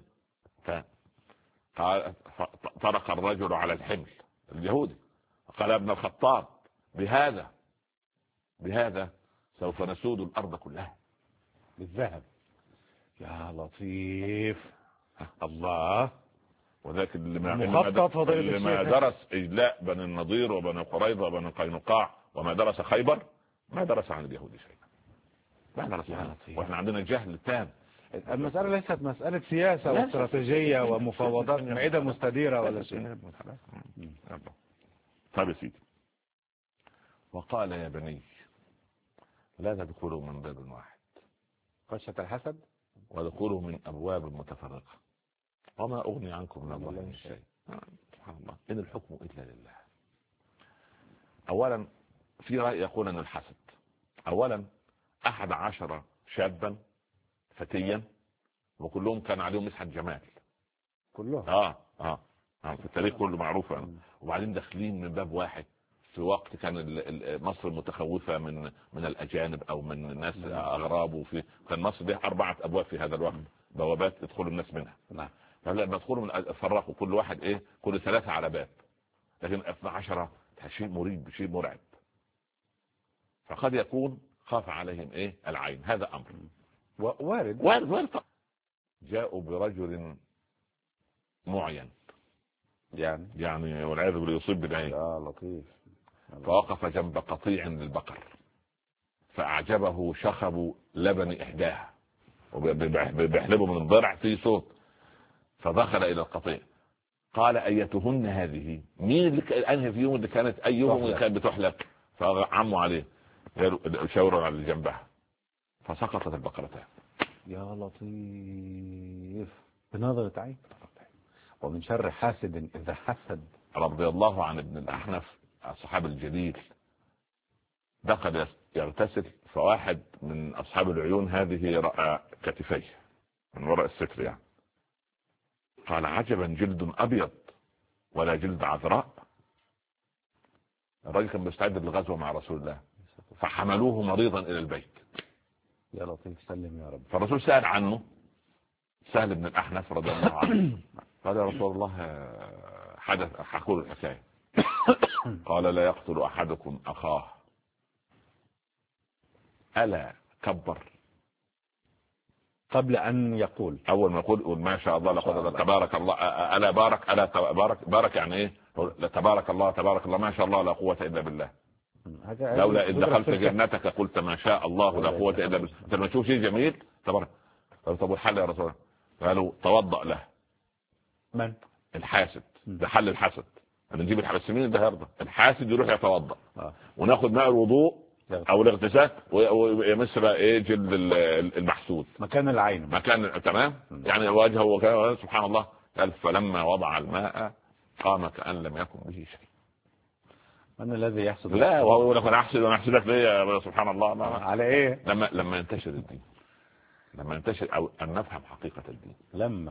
طرق الرجل على الحمل اليهودي قال ابن الخطاب بهذا سوف نسود الارض كلها بالذهب. يا لطيف الله. وذاك اللي ما درس اجلاء بني النضير وبني قريظة وبني قينقاع وما درس خيبر ما درس عن اليهود شيئا. ما درس عنه. واحنا عندنا جهل تام. المسألة ليست مسألة سياسة واستراتيجية ومفاوضات معدة مستديرة ولا شيء. طيب يا سيدي، وقال يا بني لا تدخلوا من باب واحد خشية الحسد، ودخلوا من أبواب متفرقة وما أغني عنكم من الله من شيء. سبحان الله، إن الحكم إلا لله. أولا في رأي يقول أن الحسد أولا 11 شابا فتيا وكلهم كان عليهم مسحة جمال كلهم. في التاريخ كله معروف. وبعدين داخلين من باب واحد في وقت كان مصر متخوفة من الأجانب أو من الناس أغراب، وفي كان مصر ده 4 أبواب في هذا الوقت، بوابات يدخلوا الناس منها. نعم. فلما يدخلوا من فرقوا كل واحد كل 3 على باب، لكن 12 شيء مريب شيء مرعب. فقد يكون خاف عليهم العين. هذا أمر وارد. جاءوا برجل معين يعني والعياذ بالله يصيب بالعين. لطيف. فوقف جنب قطيع للبقر فأعجبه شخب لبن إحداها، وبيحلبوا من الضرع في صوت. فدخل إلى القطيع قال أيتهن هذه، مين اللي أنهي فيهم اللي كانت أيهم اللي كانت بتحلب؟ فعموا عليه شاوروا على جنبها فسقطت البقرتان. يا لطيف. بنظرة عين. ومن شر حاسد إذا حسد. رضي الله عن ابن الأحنف الصحاب الجليل، دخل يغتسل فواحد من أصحاب العيون هذه رأى كتفيه من وراء الستر يعني، قال عجبا جلد أبيض ولا جلد عذراء. الرجل كان مستعد للغزوة مع رسول الله فحملوه مريضا إلى البيت. يا لطيف سلم يا رب. فالرسول سأل عنه سهل بن الأحنف رضي الله عنه قال يا رسول الله حدث حقول الحكاية. قال لا يقتل أحدكم أخاه ألا كبر قبل أن يقول. أول ما يقول ما شاء الله لقد تبارك الله ألا بارك يعني تبارك الله ما شاء الله لا قوة إلا بالله. لولا إن دخلت جنتك قلت ما شاء الله لا قوة إلا بالله. لما تشوف شيء جميل تبارك. طب الحل يا رسول الله؟ قالوا توضأ له. من؟ الحاسد. ده حل الحسد. نجيب الحاسد ده يرضى الحاسد يروح يتوضأ وناخد ماء الوضوء او الاغتسال ويمس جلد المحسود مكان العين مكان تمام يعني وجهه وكذا. سبحان الله. قال فلما وضع الماء قام كأن لم يكن به شيء. من الذي يحسد؟ لا وهو لك انا احسد وانا احسدك ليه؟ سبحان الله. على ايه؟ لما ينتشر الدين، لما ينتشر او ان نفهم حقيقة الدين. نعم.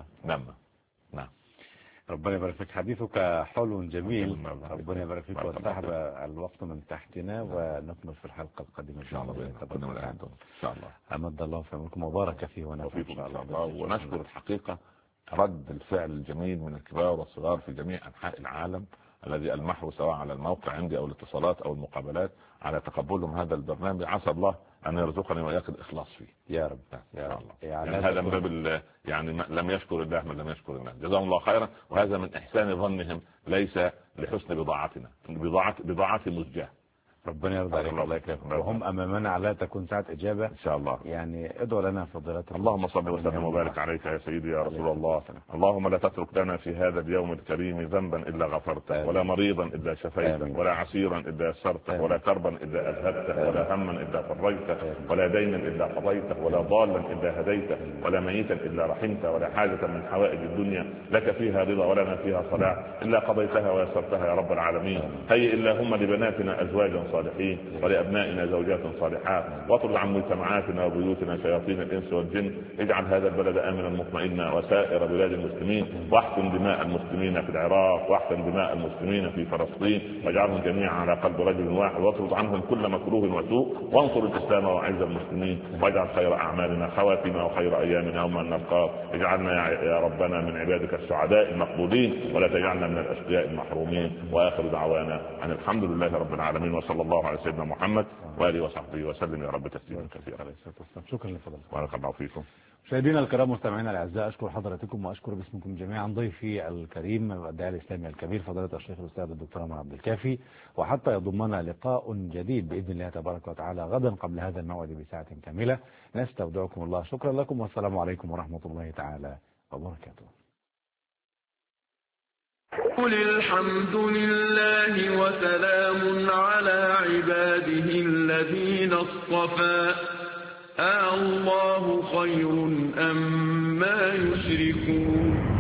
ربنا يبارك فيك. حديثك حلو جميل. ربنا يبارك فيك وسحب الوقت من تحتنا ونكمل في الحلقة القادمة إن شاء الله. إن شاء الله. أمد الله في عمركم وبارك فيه ونفعه إن شاء الله. ونشكر الحقيقة رد الفعل الجميل من الكبار والصغار في جميع أنحاء العالم الذي ألمحه سواء على الموقع عندي أو الاتصالات أو المقابلات على تقبلهم هذا البرنامج. عسى الله أن يرزقني وإياك الإخلاص فيه يا رب. يا رب. يعني هذا من باب يعني لم يشكر الله من لم يشكر الناس. جزاهم الله خيرا. وهذا من إحسان ظنهم ليس لحسن بضاعتنا. بضاعة مزجاة ربنا يرضى عليك، الله يكرمك. وهم امامنا على تكون ساعه اجابه ان شاء الله. يعني ادعو لنا فضيلتك. اللهم صل وسلم وبارك عليك يا سيدي يا رسول الله. اللهم لا تترك لنا في هذا اليوم الكريم ذنبا الا غفرته، ولا مريضا الا شفيته، ولا عسيرا الا يسرته، ولا كربا الا اذهبته، ولا هما الا فرجته، ولا دينا الا قضيته، ولا ضالا الا هديته، ولا ميتا الا رحمته، ولا حاجه من حوائج الدنيا لك فيها رضا ولنا فيها صلاح الا قضيتها ويسرتها يا رب العالمين. هيئ اللهم لبناتنا ازواجا صالحين، ولابنائنا زوجات صالحات، واطرد عن مجتمعاتنا وبيوتنا شياطين الانس والجن. اجعل هذا البلد امنا مطمئنا وسائر بلاد المسلمين، واحقن دماء المسلمين في العراق، واحقن دماء المسلمين في فلسطين، واجعلهم جميعا على قلب رجل واحد، واطرد عنهم كل مكروه وسوء، وانصر الاسلام واعز المسلمين، واجعل خير اعمالنا خواتنا وخير ايامنا يوم ان نلقاك. اجعلنا يا ربنا من عبادك السعداء المقبولين، ولا تجعلنا من الاشقياء المحرومين. واخر دعوانا ان الحمد لله رب العالمين، وصلى الله على سيدنا محمد واله وصحبه وسلم يا رب تسليما كثيرا. شكرا لفضلكم. بارك الله فيكم. مشاهدينا الكرام مستمعينا الاعزاء، اشكر حضراتكم واشكر باسمكم جميعا ضيفي الكريم الداعي الاسلامي الكبير فضيله الشيخ الاستاذ الدكتور عمر عبد الكافي، وحتى يضمنا لقاء جديد باذن الله تبارك وتعالى غدا قبل هذا الموعد بساعه كامله، نستودعكم الله. شكرا لكم والسلام عليكم ورحمه الله تعالى وبركاته. قل الحمد لله وسلام على عباده الذين اصطفى، الله خير أم ما يشركون.